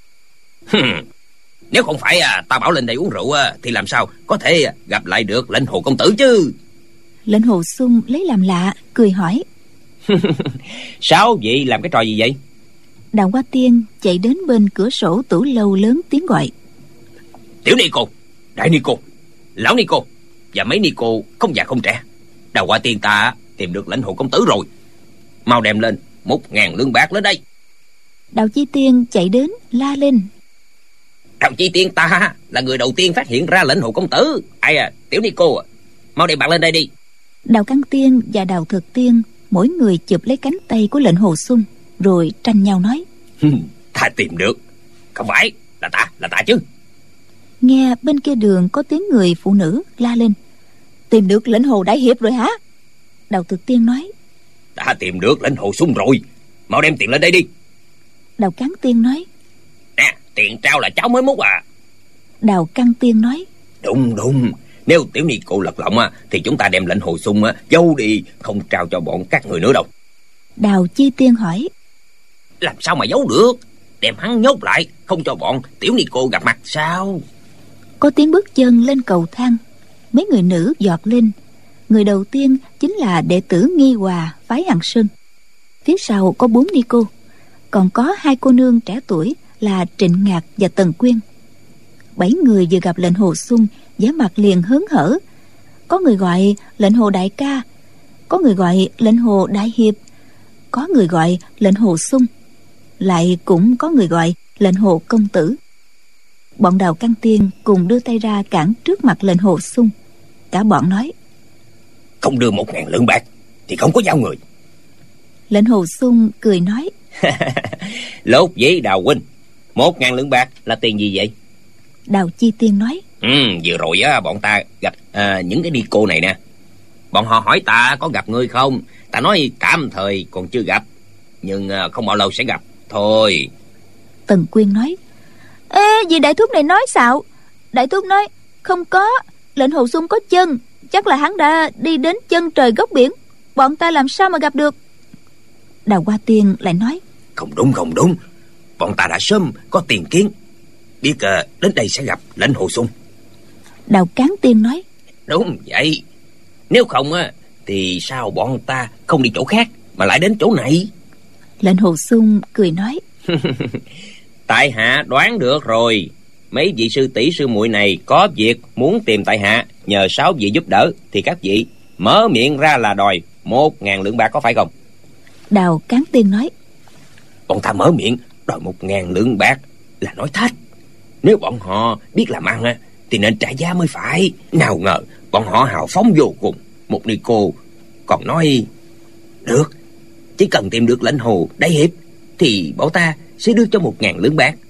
Nếu không phải à, ta bảo lên đây uống rượu à, thì làm sao có thể gặp lại được Lệnh Hồ công tử chứ. Lệnh Hồ Xung lấy làm lạ, cười hỏi: Sao vậy, làm cái trò gì vậy? Đào Hoa Tiên chạy đến bên cửa sổ tủ lâu lớn tiếng gọi: Tiểu ni cô, đại ni cô, lão ni cô và mấy ni cô không già không trẻ, Đào Hoa Tiên ta tìm được Lệnh Hồ công tử rồi, mau đem lên một ngàn lương bạc lên đây. Đào Chi Tiên chạy đến la lên: Đào Chi Tiên ta là người đầu tiên phát hiện ra Lệnh Hồ công tử. Ai à, tiểu ni cô à, mau đem bạc lên đây đi. Đào Căn Tiên và Đào Thực Tiên mỗi người chụp lấy cánh tay của Lệnh Hồ Xung rồi tranh nhau nói: Ta tìm được, không phải là ta, là ta chứ. Nghe bên kia đường có tiếng người phụ nữ la lên: Tìm được Lệnh Hồ đại hiệp rồi hả? Đào Thực Tiên nói: Đã tìm được Lệnh Hồ Xung rồi, mau đem tiền lên đây đi. Đào Cán Tiên nói: Nè, tiền trao là cháu mới múc à. Đào Căn Tiên nói: Đúng đúng, nếu tiểu ni cô lật lọng thì chúng ta đem Lệnh Hồ Xung giấu đi, không trao cho bọn các người nữa đâu. Đào Chi Tiên hỏi: Làm sao mà giấu được, đem hắn nhốt lại, không cho bọn tiểu ni cô gặp mặt sao? Có tiếng bước chân lên cầu thang. Mấy người nữ giọt lên. Người đầu tiên chính là đệ tử Nghi Hòa phái Hằng Sơn. Phía sau có bốn ni cô, còn có hai cô nương trẻ tuổi là Trịnh Ngạc và Tần Quyên. Bảy người vừa gặp Lệnh Hồ Xung, vẻ mặt liền hớn hở. Có người gọi Lệnh Hồ đại ca, có người gọi Lệnh Hồ đại hiệp, có người gọi Lệnh Hồ Xung, lại cũng có người gọi Lệnh Hồ công tử. Bọn Đào Căn Tiên cùng đưa tay ra cản trước mặt Lệnh Hồ Xung. Cả bọn nói: Không đưa một ngàn lượng bạc thì không có giao người. Lệnh Hồ Xung cười nói: Lốt giấy Đào huynh, một ngàn lượng bạc là tiền gì vậy? Đào Chi Tiên nói: Ừ, vừa rồi á bọn ta gặp à, những cái ni cô này nè. Bọn họ hỏi ta có gặp ngươi không. Ta nói tạm thời còn chưa gặp, nhưng à, không bao lâu sẽ gặp thôi. Tần Quyên nói: Ê, gì đại thúc này nói xạo. Đại thúc nói không có, lệnh Hồ Xuân có chân, chắc là hắn đã đi đến chân trời góc biển, bọn ta làm sao mà gặp được. Đào Hoa Tiên lại nói: Không đúng không đúng, bọn ta đã sớm có tiền kiến, biết uh, đến đây sẽ gặp lệnh Hồ Xuân. Đào Cán Tiên nói: Đúng vậy, nếu không á thì sao bọn ta không đi chỗ khác mà lại đến chỗ này? Lệnh Hồ Xuân cười nói: Tại hạ đoán được rồi, mấy vị sư tỷ sư muội này có việc muốn tìm tại hạ nhờ sáu vị giúp đỡ, thì các vị mở miệng ra là đòi một ngàn lượng bạc, có phải không? Đào Cán Tiên nói: Bọn ta mở miệng đòi một ngàn lượng bạc là nói thách. Nếu bọn họ biết làm ăn á thì nên trả giá mới phải. Nào ngờ bọn họ hào phóng vô cùng. Một ni cô còn nói: Được, chỉ cần tìm được lệnh Hồ Đại Hiệp thì bọn ta sẽ đưa cho một ngàn lượng bạc.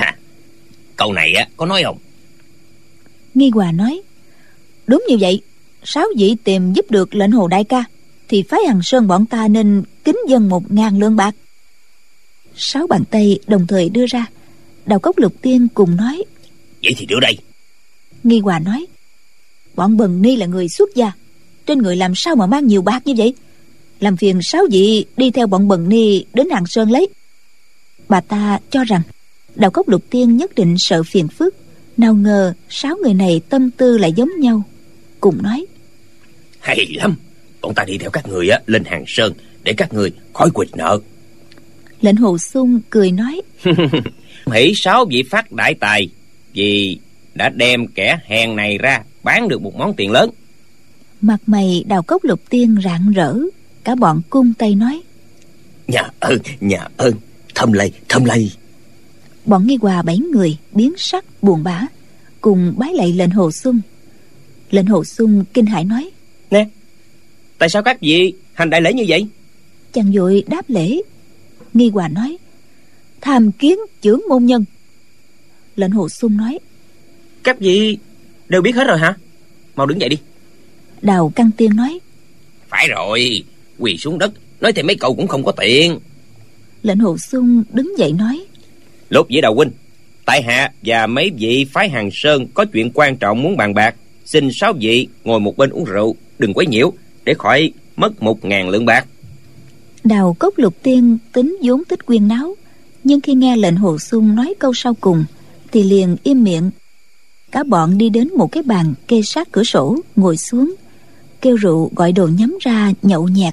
Câu này á có nói không? Nghi Hòa nói: Đúng như vậy, sáu vị tìm giúp được lệnh Hồ đại ca thì phái Hằng Sơn bọn ta nên kính dâng một ngàn lượng bạc. Sáu bàn tay đồng thời đưa ra. Đào Cốc Lục Tiên cùng nói: Vậy thì đưa đây. Nghi Hòa nói: Bọn Bần Ni là người xuất gia, trên người làm sao mà mang nhiều bạc như vậy? Làm phiền sáu vị đi theo bọn Bần Ni đến Hằng Sơn lấy. Bà ta cho rằng Đào Cốc Lục Tiên nhất định sợ phiền phức, nào ngờ sáu người này tâm tư lại giống nhau, cùng nói: Hay lắm, bọn ta đi theo các người á lên Hằng Sơn để các người khỏi quỵt nợ. Lệnh Hồ Xuân cười nói: Hỷ sáu vị phát đại tài, vì đã đem kẻ hèn này ra bán được một món tiền lớn. Mặt mày Đào Cốc Lục Tiên rạng rỡ, cả bọn cung tay nói: Nhà ơn, nhà ơn, thâm lây, thâm lây. Bọn Nghi Hòa bảy người biến sắc buồn bã, cùng bái lạy lệnh Hồ Xuân. Lệnh Hồ Xuân kinh hãi nói: Nè, tại sao các vị hành đại lễ như vậy? Chàng vội đáp lễ. Nghi Hòa nói: Tham kiến chưởng môn nhân. Lệnh Hồ Xuân nói: Các vị đều biết hết rồi hả? Mau đứng dậy đi. Đào Căn Tiên nói: Phải rồi, quỳ xuống đất nói thêm mấy câu cũng không có tiện. Lệnh Hồ Xuân đứng dậy nói: Lốt với Đào huynh, tại hạ và mấy vị phái Hằng Sơn có chuyện quan trọng muốn bàn bạc, xin sáu vị ngồi một bên uống rượu, đừng quấy nhiễu, để khỏi mất một ngàn lượng bạc. Đào Cốc Lục Tiên tính vốn thích quyên náo, nhưng khi nghe lệnh Hồ Xuân nói câu sau cùng thì liền im miệng. Cả bọn đi đến một cái bàn kê sát cửa sổ, ngồi xuống, kêu rượu gọi đồ nhắm ra nhậu nhẹt.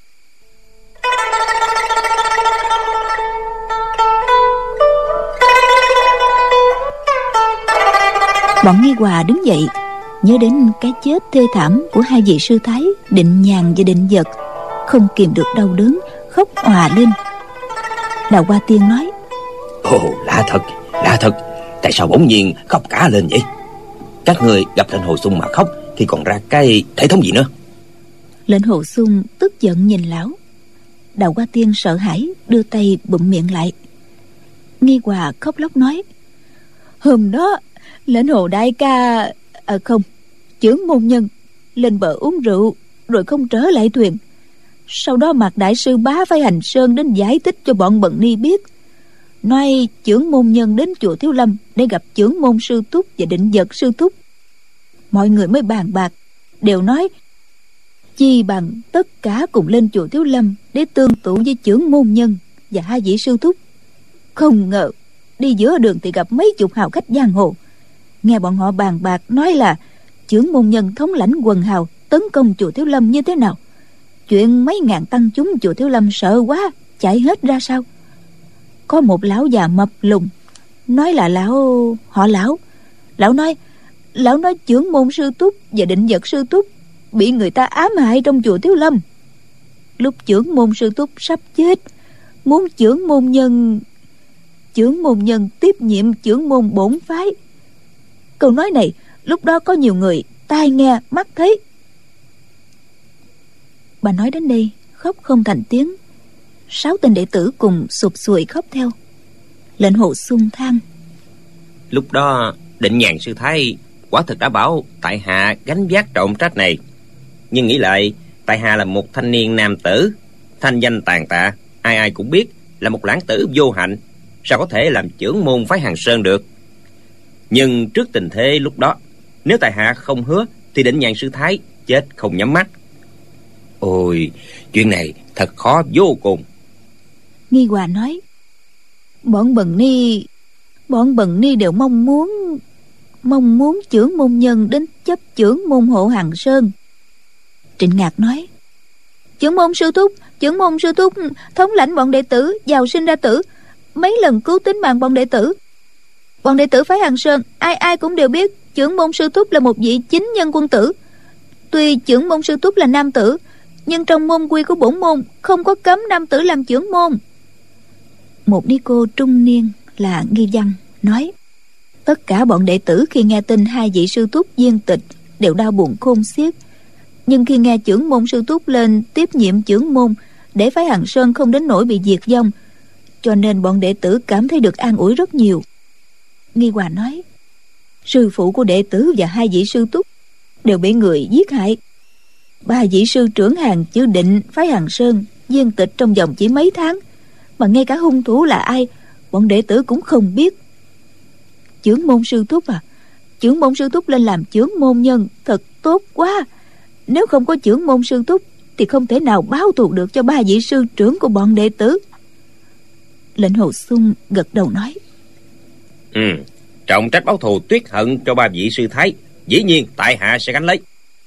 Bọn Nghi Hòa đứng dậy, nhớ đến cái chết thê thảm của hai vị sư thái Định Nhàn và Định Vật, không kìm được đau đớn, khóc òa lên. Đào Hoa Tiên nói: Ồ, lạ thật, lạ thật, tại sao bỗng nhiên khóc cả lên vậy? Các người gặp lệnh Hồ Xuân mà khóc thì còn ra cái thể thống gì nữa? Lệnh Hồ Xuân tức giận nhìn lão. Đào Hoa Tiên sợ hãi đưa tay bụm miệng lại. Nghi Hòa khóc lóc nói: Hôm đó lệnh Hồ đại ca, à không, chưởng môn nhân lên bờ uống rượu rồi không trở lại thuyền. Sau đó Mạc đại sư bá phái Hành Sơn đến giải thích cho bọn Bần Ni biết, nói chưởng môn nhân đến chùa Thiếu Lâm để gặp chưởng môn sư thúc và Định Vật sư thúc. Mọi người mới bàn bạc, đều nói chi bằng tất cả cùng lên chùa Thiếu Lâm để tương tụ với chưởng môn nhân và hai vị sư thúc. Không ngờ đi giữa đường thì gặp mấy chục hào khách giang hồ. Nghe bọn họ bàn bạc nói là chưởng môn nhân thống lãnh quần hào tấn công chùa Thiếu Lâm như thế nào. Chuyện mấy ngàn tăng chúng chùa Thiếu Lâm sợ quá, chạy hết ra sao. Có một lão già mập lùn nói là lão họ lão. Lão nói Lão nói chưởng môn sư thúc và Định Vật sư thúc bị người ta ám hại trong chùa Thiếu Lâm. Lúc chưởng môn sư thúc sắp chết, muốn chưởng môn nhân chưởng môn nhân tiếp nhiệm chưởng môn bổn phái. Câu nói này lúc đó có nhiều người tai nghe mắt thấy. Bà nói đến đây khóc không thành tiếng. Sáu tên đệ tử cùng sụp sùi khóc theo. Lệnh Hồ Xuân than: Lúc đó Định Nhàn sư thái quả thực đã bảo tại hạ gánh vác trọng trách này, nhưng nghĩ lại, tại hạ là một thanh niên nam tử, thanh danh tàn tạ, ai ai cũng biết là một lãng tử vô hạnh, sao có thể làm trưởng môn phái Hằng Sơn được. Nhưng trước tình thế lúc đó, nếu tại hạ không hứa thì Định Nhàn sư thái chết không nhắm mắt. Ôi, chuyện này thật khó vô cùng. Nghi Hòa nói: Bọn Bần Ni Bọn Bần Ni đều mong muốn Mong muốn chưởng môn nhân đến chấp chưởng môn hộ Hằng Sơn. Trịnh Ngạc nói: Chưởng môn sư thúc, chưởng môn sư thúc thống lãnh bọn đệ tử, giàu sinh ra tử, mấy lần cứu tính mạng bọn đệ tử. Bọn đệ tử phái Hằng Sơn ai ai cũng đều biết chưởng môn sư thúc là một vị chính nhân quân tử. Tuy chưởng môn sư thúc là nam tử, nhưng trong môn quy của bổn môn không có cấm nam tử làm chưởng môn. Một ni cô trung niên là Nghi Văn nói: Tất cả bọn đệ tử khi nghe tin hai vị sư thúc viên tịch đều đau buồn khôn xiết, nhưng khi nghe chưởng môn sư thúc lên tiếp nhiệm chưởng môn để phái Hằng Sơn không đến nỗi bị diệt vong, cho nên bọn đệ tử cảm thấy được an ủi rất nhiều. Nghi Hòa nói: Sư phụ của đệ tử và hai vị sư thúc đều bị người giết hại. Ba vị sư trưởng hàng chữ Định phái Hằng Sơn viên tịch trong vòng chỉ mấy tháng, mà ngay cả hung thủ là ai bọn đệ tử cũng không biết. Chưởng môn sư thúc à, chưởng môn sư thúc lên làm chưởng môn nhân thật tốt quá. Nếu không có chưởng môn sư thúc thì không thể nào báo thù được cho ba vị sư trưởng của bọn đệ tử. Lệnh Hồ Xuân gật đầu nói: Ừ, trọng trách báo thù tuyết hận cho ba vị sư thái, dĩ nhiên tại hạ sẽ gánh lấy.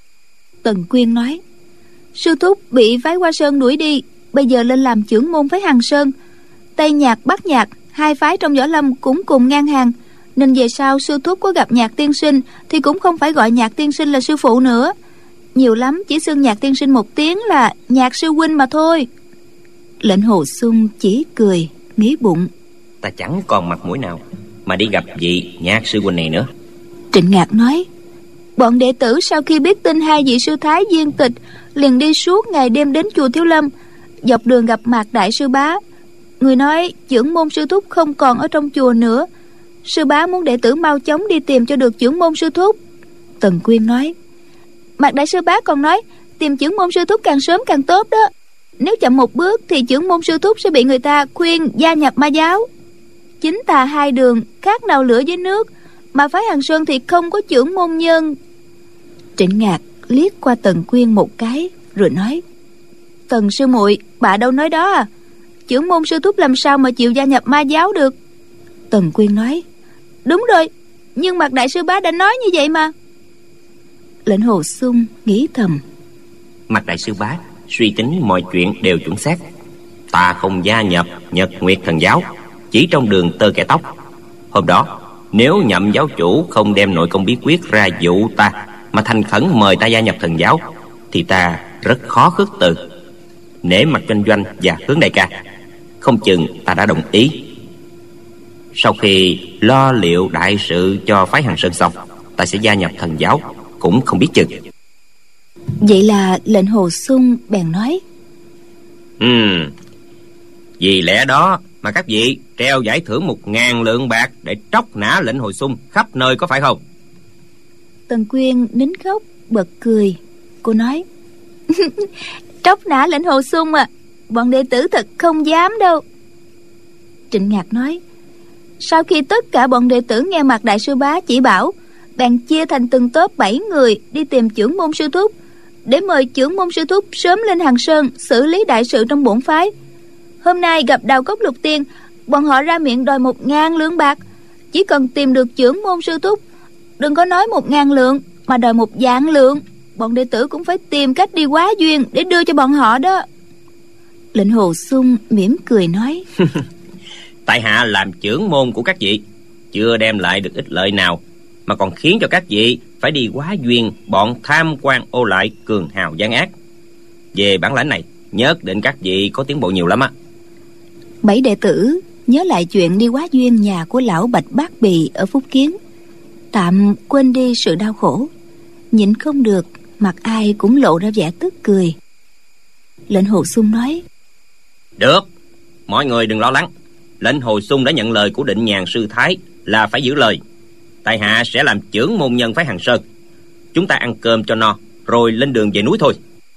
Tần Quyên nói: Sư thúc bị phái Hoa Sơn đuổi đi, bây giờ lên làm chưởng môn phái Hằng Sơn. Tây Nhạc Bắc Nhạc hai phái trong võ lâm cũng cùng ngang hàng, nên về sau sư thúc có gặp Nhạc tiên sinh thì cũng không phải gọi Nhạc tiên sinh là sư phụ nữa, nhiều lắm chỉ xưng Nhạc tiên sinh một tiếng là Nhạc sư huynh mà thôi. Lệnh Hồ Xuân chỉ cười nghĩ bụng: Ta chẳng còn mặt mũi nào mà đi gặp vị Nhạc sư huynh này nữa. Trịnh Ngạc nói: Bọn đệ tử sau khi biết tin hai vị sư thái viên tịch liền đi suốt ngày đêm đến chùa Thiếu Lâm. Dọc đường gặp Mạc đại sư bá, người nói chưởng môn sư thúc không còn ở trong chùa nữa. Sư bá muốn đệ tử mau chóng đi tìm cho được chưởng môn sư thúc. Tần Quyên nói: Mạc đại sư bá còn nói tìm chưởng môn sư thúc càng sớm càng tốt đó. Nếu chậm một bước thì chưởng môn sư thúc sẽ bị người ta khuyên gia nhập ma giáo. Chính tà hai đường, khác nào lửa với nước, mà phái Hằng Sơn thì không có chưởng môn nhân. Trịnh Ngạc liếc qua Tần Quyên một cái rồi nói: Tần sư muội, bà đâu nói đó à? Chưởng môn sư thúc làm sao mà chịu gia nhập ma giáo được? Tần Quyên nói: Đúng rồi, nhưng Mạc đại sư bá đã nói như vậy mà. Lệnh Hồ Xuân nghĩ thầm: Mạc đại sư bá suy tính mọi chuyện đều chuẩn xác. Ta không gia nhập Nhật Nguyệt Thần giáo chỉ trong đường tơ kẻ tóc. Hôm đó nếu Nhậm giáo chủ không đem nội công bí quyết ra dụ ta, mà thành khẩn mời ta gia nhập thần giáo, thì ta rất khó khước từ. Nể mặt Doanh Doanh và Hướng đại ca, không chừng ta đã đồng ý. Sau khi lo liệu đại sự cho phái Hằng Sơn xong, ta sẽ gia nhập thần giáo, cũng không biết chừng. Vậy là Lệnh Hồ Xuân bèn nói: Ừm, vì lẽ đó mà các vị treo giải thưởng một ngàn lượng bạc để tróc nã Lệnh Hồ Xuân khắp nơi, có phải không? Tần Quyên nín khóc bật cười. Cô nói: Tróc nã Lệnh Hồ Xuân à, bọn đệ tử thật không dám đâu. Trịnh Ngạc nói: Sau khi tất cả bọn đệ tử nghe Mạc đại sư bá chỉ bảo, bèn chia thành từng tốp bảy người đi tìm chưởng môn sư thúc, để mời chưởng môn sư thúc sớm lên Hằng Sơn xử lý đại sự trong bổn phái. Hôm nay gặp Đào Cốc Lục Tiên, bọn họ ra miệng đòi một ngàn lượng bạc. Chỉ cần tìm được chưởng môn sư thúc, đừng có nói một ngàn lượng mà đòi một vạn lượng, bọn đệ tử cũng phải tìm cách đi quá duyên để đưa cho bọn họ đó. Lệnh Hồ Xuân mỉm cười nói: Tại hạ làm chưởng môn của các vị chưa đem lại được ích lợi nào, mà còn khiến cho các vị phải đi quá duyên bọn tham quan ô lại cường hào gian ác. Về bản lãnh này nhất định các vị có tiến bộ nhiều lắm á. Bảy đệ tử nhớ lại chuyện đi quá duyên nhà của lão Bạch Bát Bì ở Phúc Kiến, tạm quên đi sự đau khổ, nhịn không được mặt ai cũng lộ ra vẻ tức cười. Lệnh Hồ Xuân nói: Được, Mọi người đừng lo lắng. Lệnh Hồ Xung đã nhận lời của Định Nhàn sư thái là phải giữ lời. Tại hạ sẽ làm chưởng môn nhân phái Hằng Sơn. Chúng ta ăn cơm cho no, rồi lên đường về núi thôi.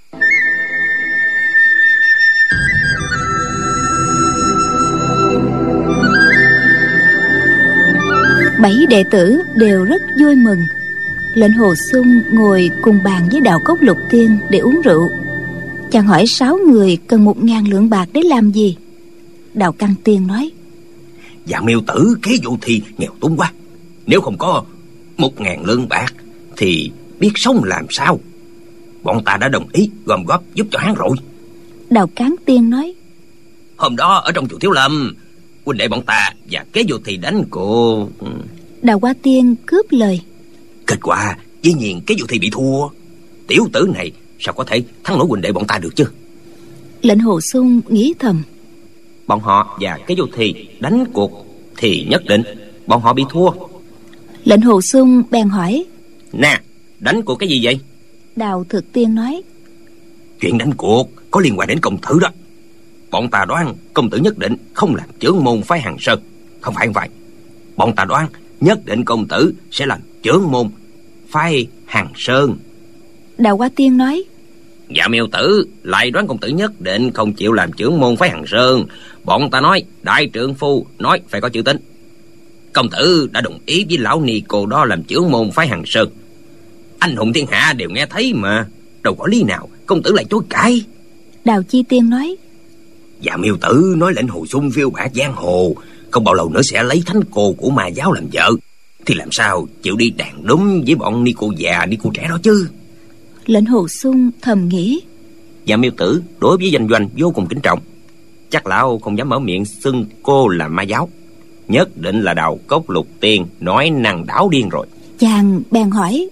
Bảy đệ tử đều rất vui mừng. Lệnh Hồ Xung ngồi cùng bàn với Đào Cốc Lục Tiên để uống rượu. Chàng hỏi sáu người cần một ngàn lượng bạc để làm gì. Đào Căn Tiên nói: Dạ Miêu Tử kế vụ thi nghèo túng quá, nếu không có một ngàn lượng bạc thì biết sống làm sao. Bọn ta đã đồng ý gom góp giúp cho hắn rồi. Đào Cán Tiên nói: Hôm đó ở trong chùa Thiếu Lâm, huynh đệ bọn ta và kế vụ thi đánh cô. Đào Hoa Tiên cướp lời: Kết quả dĩ nhiên kế vụ thi bị thua. Tiểu tử này sao có thể thắng nổi huynh đệ bọn ta được chứ? Lệnh Hồ Xung nghĩ thầm: Bọn họ và kế vô thi đánh cuộc thì nhất định bọn họ bị thua. Lệnh Hồ Xung bèn hỏi: Nè, đánh cuộc cái gì vậy? Đào Thực Tiên nói: Chuyện đánh cuộc có liên quan đến công tử đó. Bọn ta đoán công tử nhất định không làm chưởng môn phái Hằng Sơn. Không phải không phải. Bọn ta đoán nhất định công tử sẽ làm chưởng môn phái Hằng Sơn. Đào Hoa Tiên nói: Dạ Miêu Tử lại đoán công tử nhất định không chịu làm chưởng môn phái Hằng Sơn. Bọn ta nói đại trượng phu nói phải có chữ tín. Công tử đã đồng ý với lão ni cô đó làm chưởng môn phái Hằng Sơn. Anh hùng thiên hạ đều nghe thấy mà, đâu có lý nào công tử lại chối cãi. Đào Chi Tiên nói: Dạ Miêu Tử nói Lệnh Hồ Xung phiêu bạt giang hồ, không bao lâu nữa sẽ lấy thánh cô của ma giáo làm vợ, thì làm sao chịu đi đàn đúng với bọn ni cô già ni cô trẻ đó chứ. Lệnh Hồ Xung thầm nghĩ: Dạ Miêu Tử đối với danh doanh vô cùng kính trọng, chắc lão không dám mở miệng xưng cô là ma giáo. Nhất định là Đào Cốc Lục Tiên nói năng đảo điên rồi. Chàng bèn hỏi: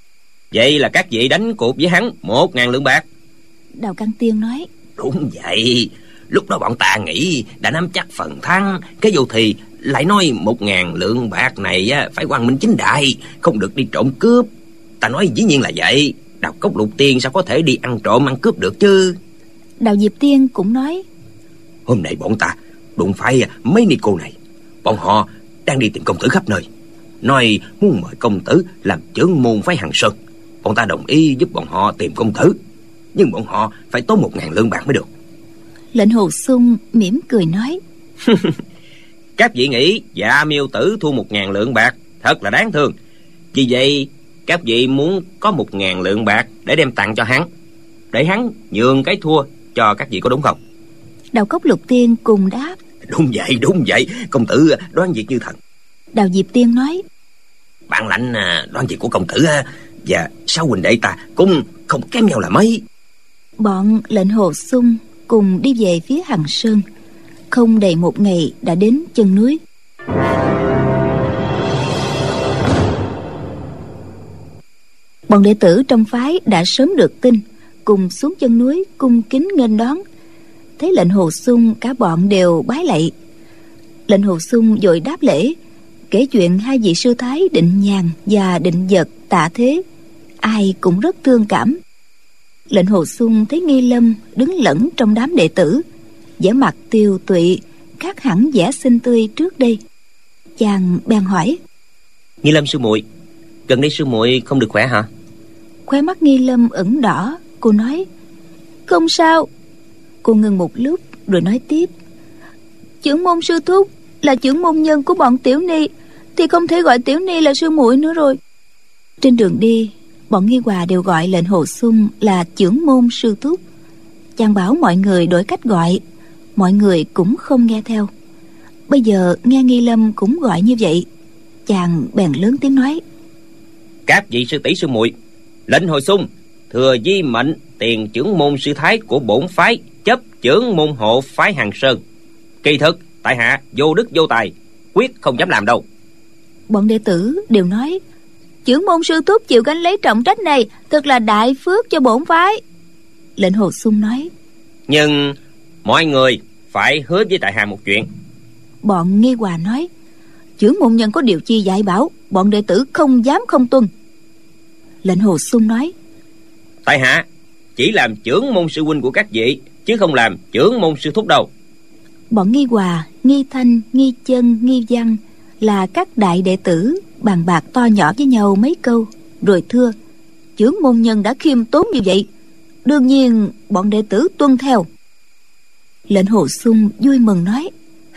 Vậy là các vị đánh cuộc với hắn một ngàn lượng bạc? Đào Căn Tiên nói: Đúng vậy. Lúc đó bọn ta nghĩ đã nắm chắc phần thắng, cái vô thì lại nói một ngàn lượng bạc này phải quang minh chính đại, không được đi trộm cướp. Ta nói dĩ nhiên là vậy. Đào Cốc Lục Tiên sao có thể đi ăn trộm ăn cướp được chứ. Đào Diệp Tiên cũng nói: Hôm nay bọn ta đụng phải mấy ni cô này. Bọn họ đang đi tìm công tử khắp nơi, nói muốn mời công tử làm chưởng môn phái Hằng Sơn. Bọn ta đồng ý giúp bọn họ tìm công tử, nhưng bọn họ phải tốn một ngàn lượng bạc mới được. Lệnh Hồ Xung mỉm cười nói: Các vị nghĩ Dạ Miêu Tử thua một ngàn lượng bạc thật là đáng thương. Vì vậy các vị muốn có một ngàn lượng bạc để đem tặng cho hắn, để hắn nhường cái thua cho các vị, có đúng không? Đào Cốc Lục Tiên cùng đáp: Đúng vậy, đúng vậy. Công tử đoán việc như thần. Đào Diệp Tiên nói: Bản lãnh đoán việc của công tử và sáu huynh đệ ta cũng không kém nhau là mấy. Bọn Lệnh Hồ Xung cùng đi về phía Hằng Sơn. Không đầy một ngày đã đến chân núi. Bọn đệ tử trong phái đã sớm được tin, cùng xuống chân núi cung kính nghênh đón. Thấy Lệnh Hồ Xung, cả bọn đều bái lạy. Lệnh Hồ Xung vội đáp lễ, kể chuyện hai vị sư thái Định Nhàn và Định Vật tạ thế. Ai cũng rất thương cảm. Lệnh Hồ Xung thấy Nghi Lâm đứng lẫn trong đám đệ tử, vẻ mặt tiều tụy, khác hẳn vẻ xinh tươi trước đây. Chàng bèn hỏi: Nghi Lâm sư muội, gần đây sư muội không được khỏe hả? Khóe mắt Nghi Lâm ửng đỏ. Cô nói: Không sao. Cô ngừng một lúc rồi nói tiếp: Chưởng môn sư thúc là chưởng môn nhân của bọn tiểu ni, thì không thể gọi tiểu ni là sư muội nữa rồi. Trên đường đi, bọn Nghi Hòa đều gọi Lệnh Hồ Xung là chưởng môn sư thúc. Chàng bảo mọi người đổi cách gọi, mọi người cũng không nghe theo. Bây giờ nghe Nghi Lâm cũng gọi như vậy, chàng bèn lớn tiếng nói: Các vị sư tỷ sư muội, Lệnh Hồ Xung thừa di mệnh tiền chưởng môn sư thái của bổn phái chấp chưởng môn hộ phái Hằng Sơn. Kỳ thực tại hạ vô đức vô tài, quyết không dám làm đâu. Bọn đệ tử đều nói: Chưởng môn sư thúc chịu gánh lấy trọng trách này, thật là đại phước cho bổn phái. Lệnh Hồ Xung nói: Nhưng mọi người phải hứa với tại hạ một chuyện. Bọn Nghi Hòa nói: Chưởng môn nhân có điều chi dạy bảo, bọn đệ tử không dám không tuân. Lệnh Hồ Xung nói: Tại hạ chỉ làm chưởng môn sư huynh của các vị, chứ không làm chưởng môn sư thúc đâu. Bọn Nghi Hòa, Nghi Thanh, Nghi Chân, Nghi Văn là các đại đệ tử bàn bạc to nhỏ với nhau mấy câu, rồi thưa: chưởng môn nhân đã khiêm tốn như vậy, đương nhiên bọn đệ tử tuân theo. Lệnh Hồ Xung vui mừng nói: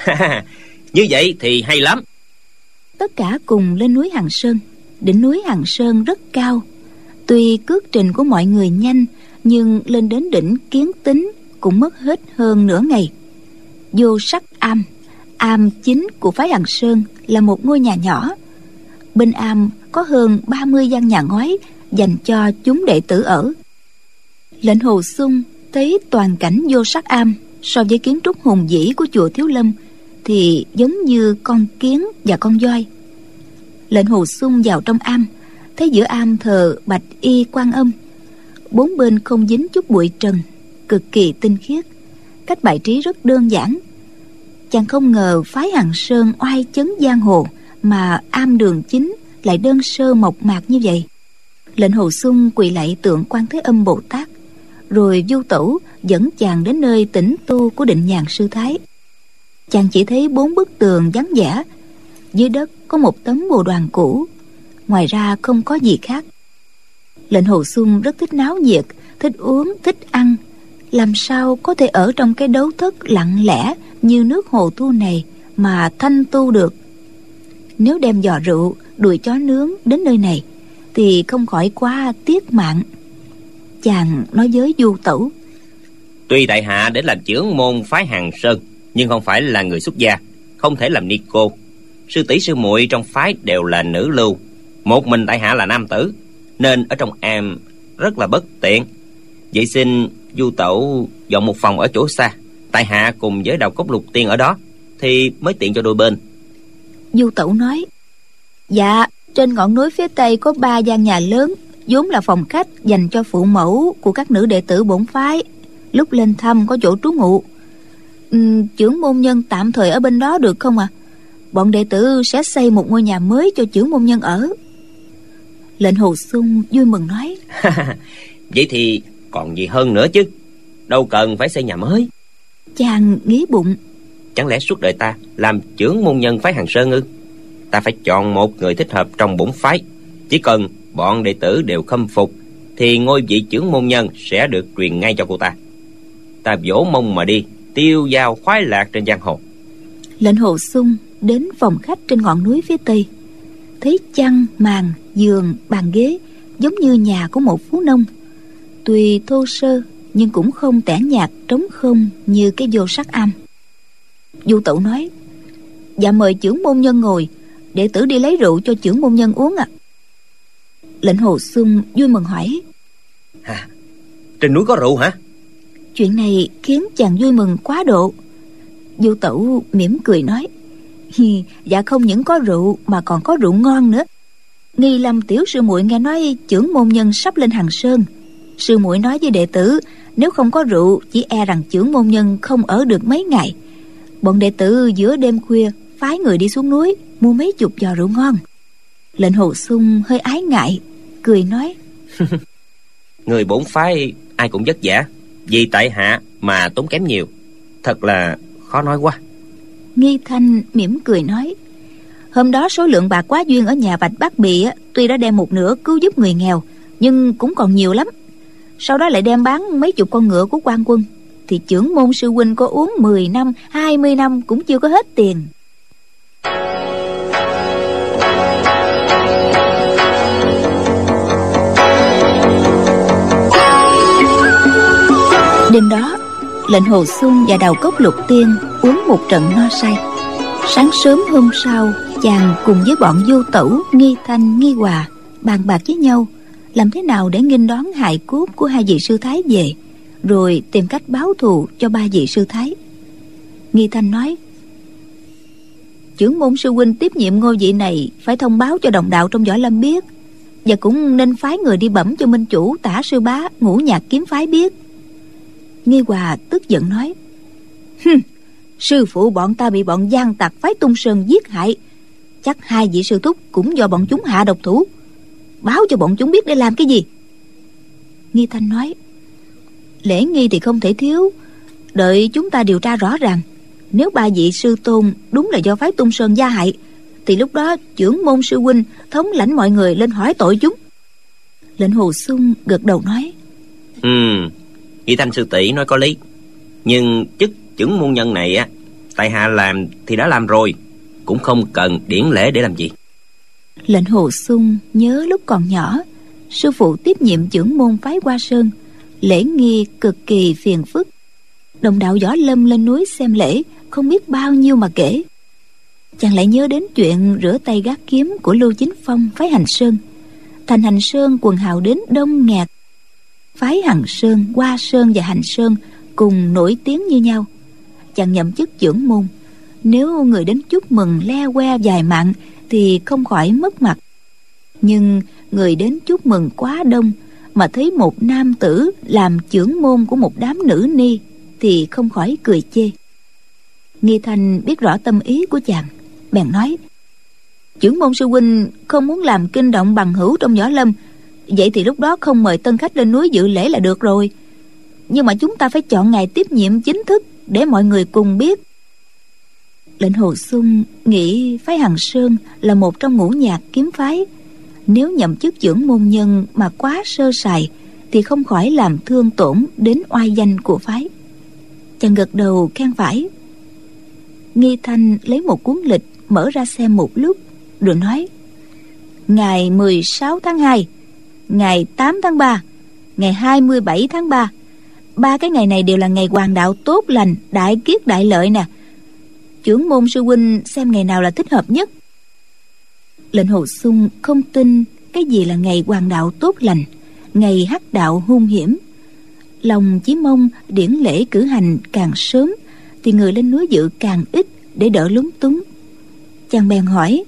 như vậy thì hay lắm. Tất cả cùng lên núi Hằng Sơn. Đỉnh núi Hằng Sơn rất cao, tuy cước trình của mọi người nhanh, nhưng lên đến đỉnh Kiến Tính cũng mất hết hơn nửa ngày. Vô Sắc Am, am chính của phái Hằng Sơn, là một ngôi nhà nhỏ. Bên am có hơn ba mươi gian nhà ngói dành cho chúng đệ tử ở. Lệnh Hồ Xung thấy toàn cảnh Vô Sắc Am so với kiến trúc hùng vĩ của chùa Thiếu Lâm thì giống như con kiến và con voi. Lệnh Hồ Xung vào trong am, thấy giữa am thờ Bạch Y Quan Âm, bốn bên không dính chút bụi trần, cực kỳ tinh khiết. Cách bài trí rất đơn giản. Chàng không ngờ phái Hằng Sơn oai chấn giang hồ mà am đường chính lại đơn sơ mộc mạc như vậy. Lệnh Hồ Xung quỳ lạy tượng Quan Thế Âm Bồ Tát, rồi Du Tẩu dẫn chàng đến nơi tĩnh tu của Định Nhàn Sư Thái. Chàng chỉ thấy bốn bức tường vắng vẻ, dưới đất có một tấm bồ đoàn cũ, ngoài ra không có gì khác. Lệnh Hồ Xung rất thích náo nhiệt, thích uống, thích ăn, làm sao có thể ở trong cái đấu thất lặng lẽ như nước hồ thu này mà thanh tu được. Nếu đem giò rượu, đùi chó nướng đến nơi này thì không khỏi quá tiếc mạng. Chàng nói với Du Tẩu: Tuy tại hạ đến làm chưởng môn phái Hằng Sơn, nhưng không phải là người xuất gia, không thể làm ni cô. Sư tỷ sư muội trong phái đều là nữ lưu, một mình tại hạ là nam tử, nên ở trong am rất là bất tiện. Vậy xin Du Tẩu dọn một phòng ở chỗ xa, tại hạ cùng với Đào Cốc Lục Tiên ở đó, thì mới tiện cho đôi bên. Du Tẩu nói: Dạ, trên ngọn núi phía tây có ba gian nhà lớn, vốn là phòng khách dành cho phụ mẫu của các nữ đệ tử bổn phái, lúc lên thăm có chỗ trú ngụ. uhm, Chưởng môn nhân tạm thời ở bên đó được không ạ? À? Bọn đệ tử sẽ xây một ngôi nhà mới cho chưởng môn nhân ở. Lệnh Hồ Xung vui mừng nói: Vậy thì còn gì hơn nữa chứ, đâu cần phải xây nhà mới. Chàng nghĩ bụng: Chẳng lẽ suốt đời ta làm chưởng môn nhân phái Hằng Sơn ư? Ta phải chọn một người thích hợp trong bổn phái. Chỉ cần bọn đệ tử đều khâm phục thì ngôi vị chưởng môn nhân sẽ được truyền ngay cho cô ta. Ta vỗ mông mà đi, tiêu dao khoái lạc trên giang hồ. Lệnh Hồ Xung đến phòng khách trên ngọn núi phía tây, thấy chăn, màn, giường, bàn ghế giống như nhà của một phú nông. Tuy thô sơ nhưng cũng không tẻ nhạt trống không như cái Vô Sắc Am. Du Tẩu nói: Dạ mời chưởng môn nhân ngồi, đệ tử đi lấy rượu cho chưởng môn nhân uống ạ. À. Lệnh Hồ Xung vui mừng hỏi: Hả? Trên núi có rượu hả? Chuyện này khiến chàng vui mừng quá độ. Du Tẩu mỉm cười nói: Dạ không những có rượu mà còn có rượu ngon nữa. Nghi Lâm tiểu sư muội nghe nói chưởng môn nhân sắp lên Hằng Sơn. Sư muội nói với đệ tử, nếu không có rượu chỉ e rằng chưởng môn nhân không ở được mấy ngày. Bọn đệ tử giữa đêm khuya phái người đi xuống núi mua mấy chục giò rượu ngon. Lệnh Hồ Xung hơi ái ngại, cười nói: Người bổn phái ai cũng vất vả, vì tại hạ mà tốn kém nhiều, thật là khó nói quá. Nghi Thanh mỉm cười nói: Hôm đó số lượng bạc quá duyên ở nhà Bạch Bác Bì á, tuy đã đem một nửa cứu giúp người nghèo, nhưng cũng còn nhiều lắm. Sau đó lại đem bán mấy chục con ngựa của quan quân, thì chưởng môn sư huynh có uống mười năm, hai mươi năm cũng chưa có hết tiền. Đêm đó, Lệnh Hồ Xung và Đào Cốc Lục Tiên uống một trận no say. Sáng sớm hôm sau, chàng cùng với bọn Du Tẩu, Nghi Thanh, Nghi Hòa bàn bạc với nhau làm thế nào để nghênh đón hài cốt của hai vị sư thái về, rồi tìm cách báo thù cho ba vị sư thái. Nghi Thanh nói: Chưởng môn sư huynh tiếp nhiệm ngôi vị này phải thông báo cho đồng đạo trong võ lâm biết, và cũng nên phái người đi bẩm cho minh chủ, Tả sư bá, Ngũ Nhạc kiếm phái biết. Nghi Hòa tức giận nói: Hừm, sư phụ bọn ta bị bọn gian tặc phái Tung Sơn giết hại, chắc hai vị sư thúc cũng do bọn chúng hạ độc thủ. Báo cho bọn chúng biết để làm cái gì? Nghi Thanh nói: Lễ nghi thì không thể thiếu, đợi chúng ta điều tra rõ ràng. Nếu ba vị sư tôn đúng là do phái Tung Sơn gia hại, thì lúc đó trưởng môn sư huynh thống lãnh mọi người lên hỏi tội chúng. Lệnh Hồ Xung gật đầu nói: Ừ, Nghi Thanh sư tỷ nói có lý. Nhưng chức trưởng môn nhân này á, tại hạ làm thì đã làm rồi, cũng không cần điển lễ để làm gì. Lệnh Hồ Xung nhớ lúc còn nhỏ, sư phụ tiếp nhiệm trưởng môn phái Hoa Sơn, lễ nghi cực kỳ phiền phức. Đồng đạo Võ Lâm lên núi xem lễ không biết bao nhiêu mà kể. Chàng lại nhớ đến chuyện rửa tay gác kiếm của Lưu Chính Phong phái Hành Sơn. Thành Hành Sơn quần hào đến đông nghẹt. Phái Hằng Sơn, Hoa Sơn và Hành Sơn cùng nổi tiếng như nhau. Chàng nhậm chức trưởng môn, nếu người đến chúc mừng le que vài mạng thì không khỏi mất mặt. Nhưng người đến chúc mừng quá đông, mà thấy một nam tử làm trưởng môn của một đám nữ ni thì không khỏi cười chê. Nghi Thanh biết rõ tâm ý của chàng, bèn nói: trưởng môn sư huynh không muốn làm kinh động bằng hữu trong Võ Lâm, vậy thì lúc đó không mời tân khách lên núi dự lễ là được rồi. Nhưng mà chúng ta phải chọn ngày tiếp nhiệm chính thức để mọi người cùng biết. Lệnh Hồ Xung nghĩ phái Hằng Sơn là một trong ngũ nhạc kiếm phái, nếu nhậm chức trưởng môn nhân mà quá sơ sài thì không khỏi làm thương tổn đến oai danh của phái. Chàng gật đầu khen phải. Nghi Thanh lấy một cuốn lịch mở ra xem một lúc, rồi nói: ngày mười sáu tháng hai, ngày tám tháng ba, ngày hai mươi bảy tháng ba, ba cái ngày này đều là ngày hoàng đạo tốt lành, đại kiết đại lợi nè. Trưởng môn sư huynh xem ngày nào là thích hợp nhất. Lệnh Hồ Xung không tin cái gì là ngày hoàng đạo tốt lành, ngày hắc đạo hung hiểm. Lòng chỉ mong điển lễ cử hành càng sớm thì người lên núi dự càng ít, để đỡ lúng túng. Chàng bèn hỏi: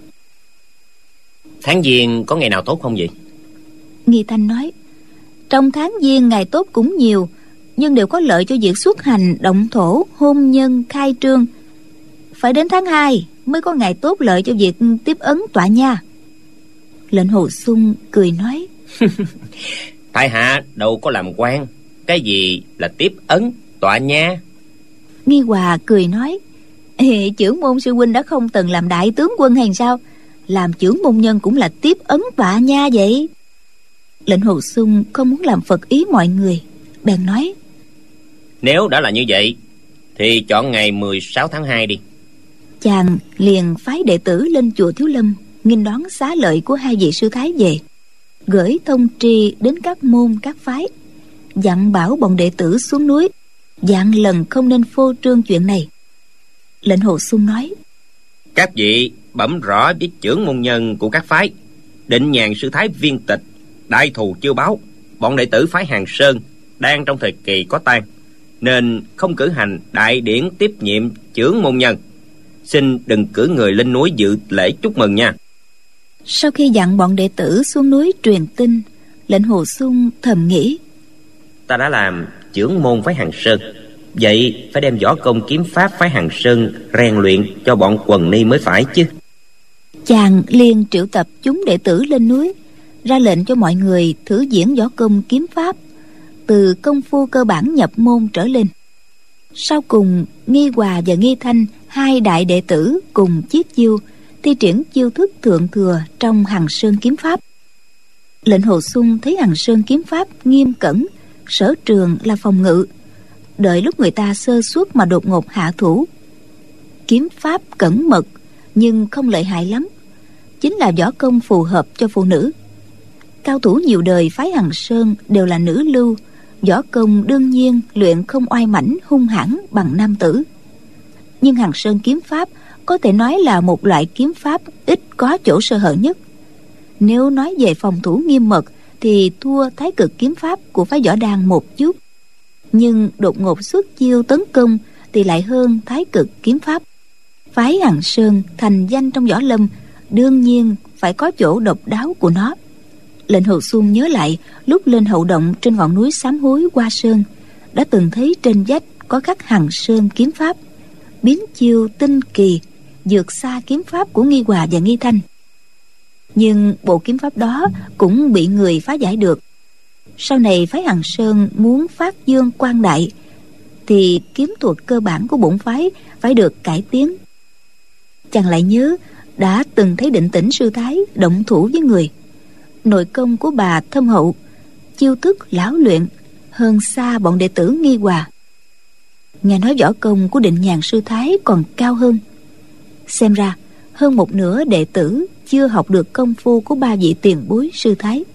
tháng Giêng có ngày nào tốt không vậy? Nghi Thanh nói: trong tháng Giêng ngày tốt cũng nhiều, nhưng đều có lợi cho việc xuất hành, động thổ, hôn nhân, khai trương. Phải đến tháng hai mới có ngày tốt lợi cho việc tiếp ấn tọa nha. Lệnh Hồ Xung cười nói: tại hạ đâu có làm quan, cái gì là tiếp ấn tọa nha? Nghi Hòa cười nói: Ê, trưởng môn sư huynh đã không từng làm đại tướng quân hay sao? Làm trưởng môn nhân cũng là tiếp ấn tọa nha vậy. Lệnh Hồ Xung không muốn làm phật ý mọi người, bèn nói: nếu đã là như vậy thì chọn ngày mười sáu tháng hai đi. Chàng liền phái đệ tử lên chùa Thiếu Lâm nghinh đón xá lợi của hai vị sư thái về, gửi thông tri đến các môn các phái, dặn bảo bọn đệ tử xuống núi vạn lần không nên phô trương chuyện này. Lệnh Hồ Xung nói: các vị bẩm rõ với trưởng môn nhân của các phái, Định Nhàn sư thái viên tịch, đại thù chưa báo, bọn đệ tử phái Hàn Sơn đang trong thời kỳ có tang, nên không cử hành đại điển tiếp nhiệm trưởng môn nhân. Xin đừng cử người lên núi dự lễ chúc mừng nha. Sau khi dặn bọn đệ tử xuống núi truyền tin, Lệnh Hồ Xung thầm nghĩ: ta đã làm trưởng môn phái Hàn Sơn, vậy phải đem võ công kiếm pháp phái Hàn Sơn rèn luyện cho bọn quần ni mới phải chứ. Chàng liền triệu tập chúng đệ tử lên núi, ra lệnh cho mọi người thử diễn võ công kiếm pháp, từ công phu cơ bản nhập môn trở lên. Sau cùng, Nghi Hòa và Nghi Thanh, hai đại đệ tử cùng chiết chiêu thi triển chiêu thức thượng thừa trong Hằng Sơn kiếm pháp. Lệnh Hồ Xung thấy Hằng Sơn kiếm pháp nghiêm cẩn, sở trường là phòng ngự, đợi lúc người ta sơ suất mà đột ngột hạ thủ. Kiếm pháp cẩn mật nhưng không lợi hại lắm, chính là võ công phù hợp cho phụ nữ. Cao thủ nhiều đời phái Hằng Sơn đều là nữ lưu, võ công đương nhiên luyện không oai mãnh hung hãn bằng nam tử. Nhưng Hằng Sơn kiếm pháp có thể nói là một loại kiếm pháp ít có chỗ sơ hở nhất. Nếu nói về phòng thủ nghiêm mật thì thua Thái Cực kiếm pháp của phái Võ Đan một chút, nhưng đột ngột xuất chiêu tấn công thì lại hơn Thái Cực kiếm pháp. Phái Hằng Sơn thành danh trong võ lâm, đương nhiên phải có chỗ độc đáo của nó. Lệnh Hồ Xung nhớ lại lúc lên hậu động trên ngọn núi Sám Hối Hoa Sơn, đã từng thấy trên vách có khắc Hằng Sơn kiếm pháp, biến chiêu tinh kỳ, vượt xa kiếm pháp của Nghi Hòa và Nghi Thanh. Nhưng bộ kiếm pháp đó cũng bị người phá giải được. Sau này phái Hằng Sơn muốn phát dương quang đại, thì kiếm thuật cơ bản của bổn phái phải được cải tiến. Chàng lại nhớ đã từng thấy Định Tĩnh sư thái động thủ với người. Nội công của bà thâm hậu, chiêu thức lão luyện hơn xa bọn đệ tử Nghi Hòa. Nghe nói võ công của Định Nhàn sư thái còn cao hơn. Xem ra hơn một nửa đệ tử chưa học được công phu của ba vị tiền bối sư thái.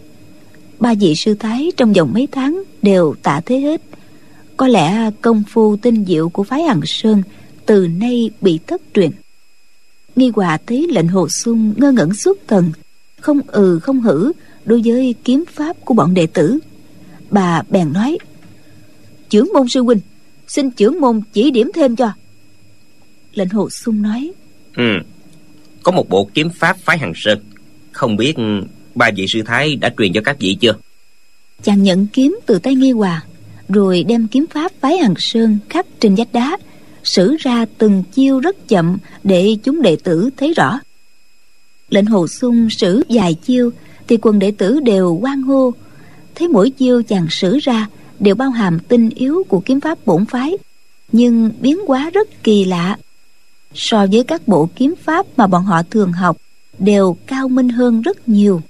Ba vị sư thái trong vòng mấy tháng đều tạ thế hết. Có lẽ công phu tinh diệu của phái Hằng Sơn từ nay bị thất truyền. Nghi Hòa thấy lệnh Hồ Xuân ngơ ngẩn suốt thần, không ừ không hử đối với kiếm pháp của bọn đệ tử. Bà bèn nói: "Chưởng môn sư huynh, xin chưởng môn chỉ điểm thêm cho." Lệnh Hồ Xuân nói: Ừ, có một bộ kiếm pháp phái Hằng Sơn, không biết ba vị sư thái đã truyền cho các vị chưa? Chàng nhận kiếm từ tay Nghi Hòa, rồi đem kiếm pháp phái Hằng Sơn khắc trên vách đá, sử ra từng chiêu rất chậm để chúng đệ tử thấy rõ. Lệnh Hồ Xuân sử vài chiêu thì quần đệ tử đều hoan hô. Thấy mỗi chiêu chàng sử ra đều bao hàm tinh yếu của kiếm pháp bổn phái, nhưng biến hóa rất kỳ lạ. So với các bộ kiếm pháp mà bọn họ thường học, đều cao minh hơn rất nhiều.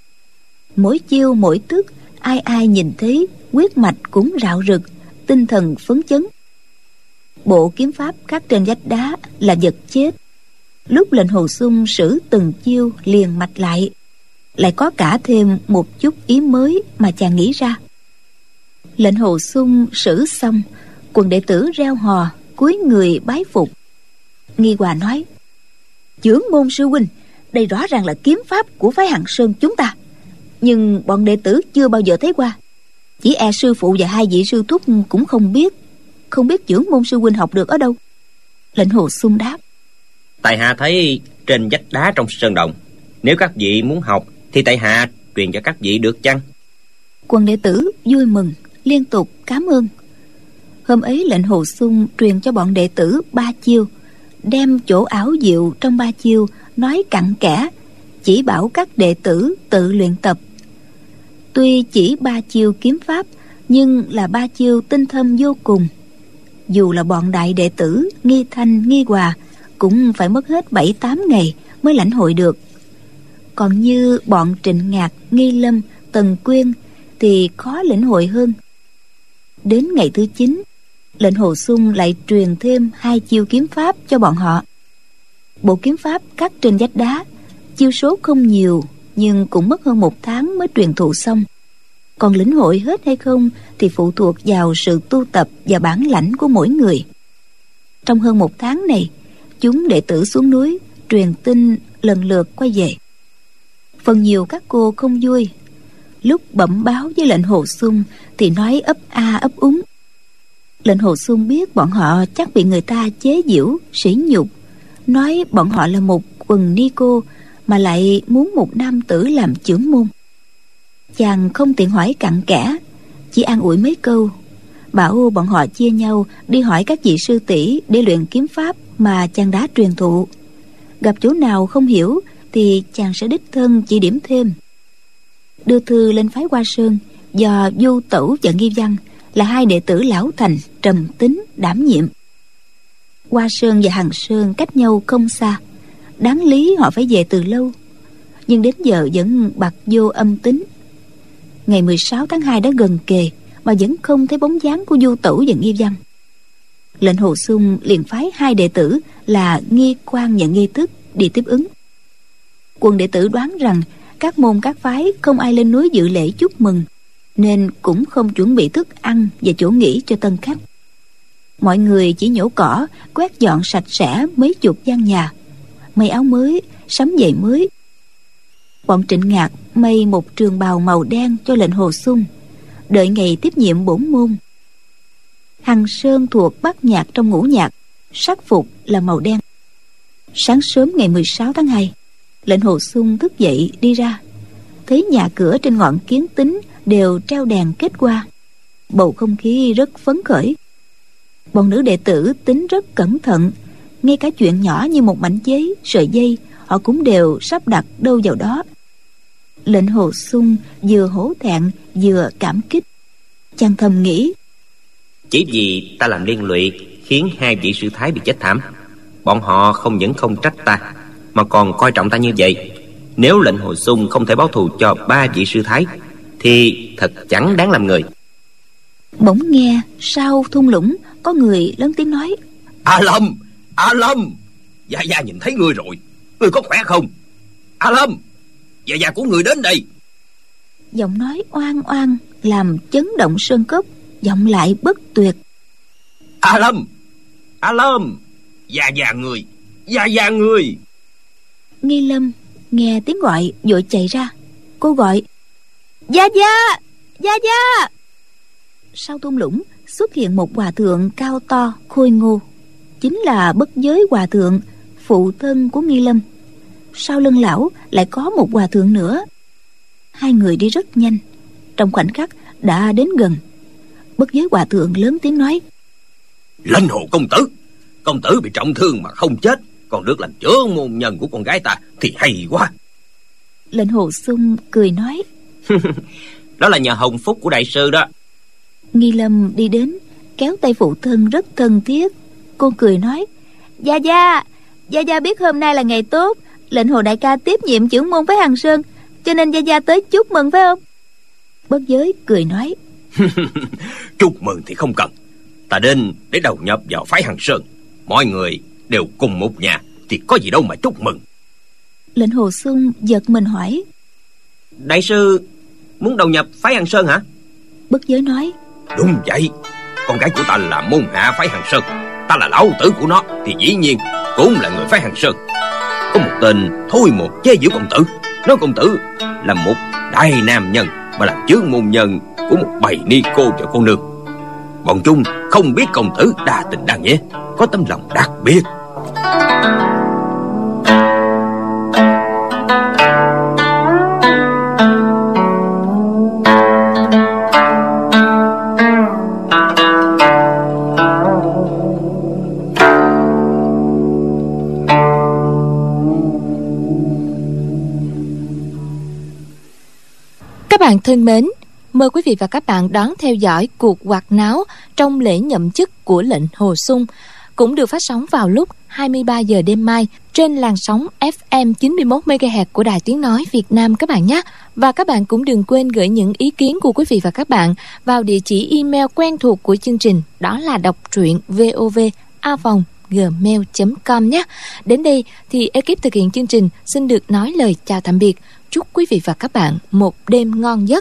Mỗi chiêu mỗi thức, ai ai nhìn thấy huyết mạch cũng rạo rực, tinh thần phấn chấn. Bộ kiếm pháp khắc trên vách đá là vật chết. Lúc Lệnh Hồ Xuân sử từng chiêu liền mạch lại, lại có cả thêm một chút ý mới mà chàng nghĩ ra. Lệnh Hồ Xuân sử xong, quần đệ tử reo hò cúi người bái phục. Nghi Hòa nói: "Chưởng môn sư huynh, đây rõ ràng là kiếm pháp của phái Hằng Sơn chúng ta, nhưng bọn đệ tử chưa bao giờ thấy qua. Chỉ e sư phụ và hai vị sư thúc cũng không biết. Không biết chưởng môn sư huynh học được ở đâu?" Lệnh Hồ Xuân đáp: "Tại hạ thấy trên vách đá trong sơn động. Nếu các vị muốn học thì tại hạ truyền cho các vị được chăng?" Quần đệ tử vui mừng, liên tục cảm ơn. Hôm ấy Lệnh Hồ Xuân truyền cho bọn đệ tử ba chiêu, đem chỗ ảo diệu trong ba chiêu nói cặn kẽ, chỉ bảo các đệ tử tự luyện tập. Tuy chỉ ba chiêu kiếm pháp, nhưng là ba chiêu tinh thâm vô cùng. Dù là bọn đại đệ tử Nghi Thanh, Nghi Hòa cũng phải mất hết bảy tám ngày mới lãnh hội được. Còn như bọn Trịnh Ngạc, Nghi Lâm, Tần Quyên thì khó lĩnh hội hơn. Đến ngày thứ chín, Lệnh Hồ Xuân lại truyền thêm hai chiêu kiếm pháp cho bọn họ. Bộ kiếm pháp khắc trên vách đá, chiêu số không nhiều, nhưng cũng mất hơn một tháng mới truyền thụ xong. Còn lĩnh hội hết hay không thì phụ thuộc vào sự tu tập và bản lãnh của mỗi người. Trong hơn một tháng này, chúng đệ tử xuống núi truyền tin lần lượt quay về. Phần nhiều các cô không vui. Lúc bẩm báo với Lệnh Hồ Xuân thì nói ấp a ấp úng. Lệnh Hồ Xuân biết bọn họ chắc bị người ta chế giễu, sỉ nhục, nói bọn họ là một quần ni cô mà lại muốn một nam tử làm chưởng môn. Chàng không tiện hỏi cặn kẽ, chỉ an ủi mấy câu, bảo bọn họ chia nhau đi hỏi các vị sư tỷ để luyện kiếm pháp mà chàng đã truyền thụ. Gặp chỗ nào không hiểu thì chàng sẽ đích thân chỉ điểm thêm. Đưa thư lên phái Hoa Sơn do Du Tẩu và Nghi Văn là hai đệ tử lão thành trầm tính đảm nhiệm. Hoa Sơn và Hằng Sơn cách nhau không xa, đáng lý họ phải về từ lâu, nhưng đến giờ vẫn bặt vô âm tính. Ngày mười sáu tháng hai đã gần kề mà vẫn không thấy bóng dáng của Du Tẩu và Nghi Văn. Lệnh Hồ Xuân liền phái hai đệ tử là Nghi Quang và Nghi Tức đi tiếp ứng. Quần đệ tử đoán rằng các môn các phái không ai lên núi dự lễ chúc mừng, nên cũng không chuẩn bị thức ăn và chỗ nghỉ cho tân khách. Mọi người chỉ nhổ cỏ, quét dọn sạch sẽ mấy chục gian nhà, may áo mới, sắm giày mới. Bọn Trịnh Ngạc may một trường bào màu đen cho Lệnh Hồ Xuân, đợi ngày tiếp nhiệm bổn môn. Hằng Sơn thuộc Bát Nhạc trong Ngũ Nhạc, sắc phục là màu đen. Sáng sớm ngày mười sáu tháng hai, Lệnh Hồ Xuân thức dậy đi ra, thấy nhà cửa trên ngọn kiến tính đều treo đèn kết hoa, bầu không khí rất phấn khởi. Bọn nữ đệ tử tính rất cẩn thận, ngay cả chuyện nhỏ như một mảnh giấy, sợi dây họ cũng đều sắp đặt đâu vào đó. Lệnh Hồ Xuân vừa hổ thẹn vừa cảm kích. Chàng thầm nghĩ, Chỉ vì ta làm liên lụy khiến hai vị sư thái bị chết thảm, bọn họ không những không trách ta mà còn coi trọng ta như vậy. Nếu lệnh Hồ Xung không thể báo thù cho ba vị sư thái thì thật chẳng đáng làm người. Bỗng nghe sau thung lũng có người lớn tiếng nói: A Lâm, A Lâm, Gia Gia nhìn thấy ngươi rồi, ngươi có khỏe không? A Lâm, Gia Gia của ngươi đến đây. Giọng nói oan oan làm chấn động sơn cốc, vọng lại bất tuyệt. A Lâm, A Lâm, Gia Gia ngươi, Gia Gia ngươi. Nghi Lâm nghe tiếng gọi vội chạy ra. Cô gọi: Gia Gia, Gia Gia. Sau thung lũng xuất hiện một hòa thượng cao to khôi ngô, chính là Bất Giới hòa thượng, phụ thân của Nghi Lâm. Sau lưng lão lại có một hòa thượng nữa. Hai người đi rất nhanh, trong khoảnh khắc đã đến gần. Bất Giới hòa thượng lớn tiếng nói: Lãnh Hồ công tử, công tử bị trọng thương mà không chết, còn được làm chướng môn nhân của con gái ta thì hay quá. Lệnh Hồ Xung cười nói: Đó là nhờ hồng phúc của đại sư đó. Nghi Lâm đi đến kéo tay phụ thân rất thân thiết. Cô cười nói: Gia Gia, Gia Gia biết hôm nay là ngày tốt, lệnh Hồ đại ca tiếp nhiệm chưởng môn phái Hằng Sơn, cho nên Gia Gia tới chúc mừng phải không? Bất Giới cười nói: Chúc mừng thì không cần, ta đến để đầu nhập vào phái Hằng Sơn, mọi người đều cùng một nhà thì có gì đâu mà chúc mừng. Lệnh Hồ Xung giật mình hỏi: Đại sư muốn đầu nhập phái Hằng Sơn hả? Bất Giới nói: Đúng vậy, con gái của ta là môn hạ phái Hằng Sơn, ta là lão tử của nó thì dĩ nhiên cũng là người phái Hằng Sơn. Có một tên thôi một chế giễu công tử, nói công tử là một đại nam nhân mà làm chướng môn nhân của một bầy ni cô và cô nương. Bọn chúng không biết công tử đa tình đa nghĩa, có tấm lòng đặc biệt. Các bạn thân mến, mời quý vị và các bạn đón theo dõi cuộc hoạt náo trong lễ nhậm chức của lệnh Hồ Xung, cũng được phát sóng vào lúc hai mươi ba giờ đêm mai trên làn sóng ép em chín mươi mốt mê ga héc của Đài Tiếng Nói Việt Nam các bạn nhé. Và các bạn cũng đừng quên gửi những ý kiến của quý vị và các bạn vào địa chỉ email quen thuộc của chương trình, đó là đọc truyện vov a vòng gmail chấm com nhé. Đến đây thì ekip thực hiện chương trình xin được nói lời chào tạm biệt. Chúc quý vị và các bạn một đêm ngon giấc.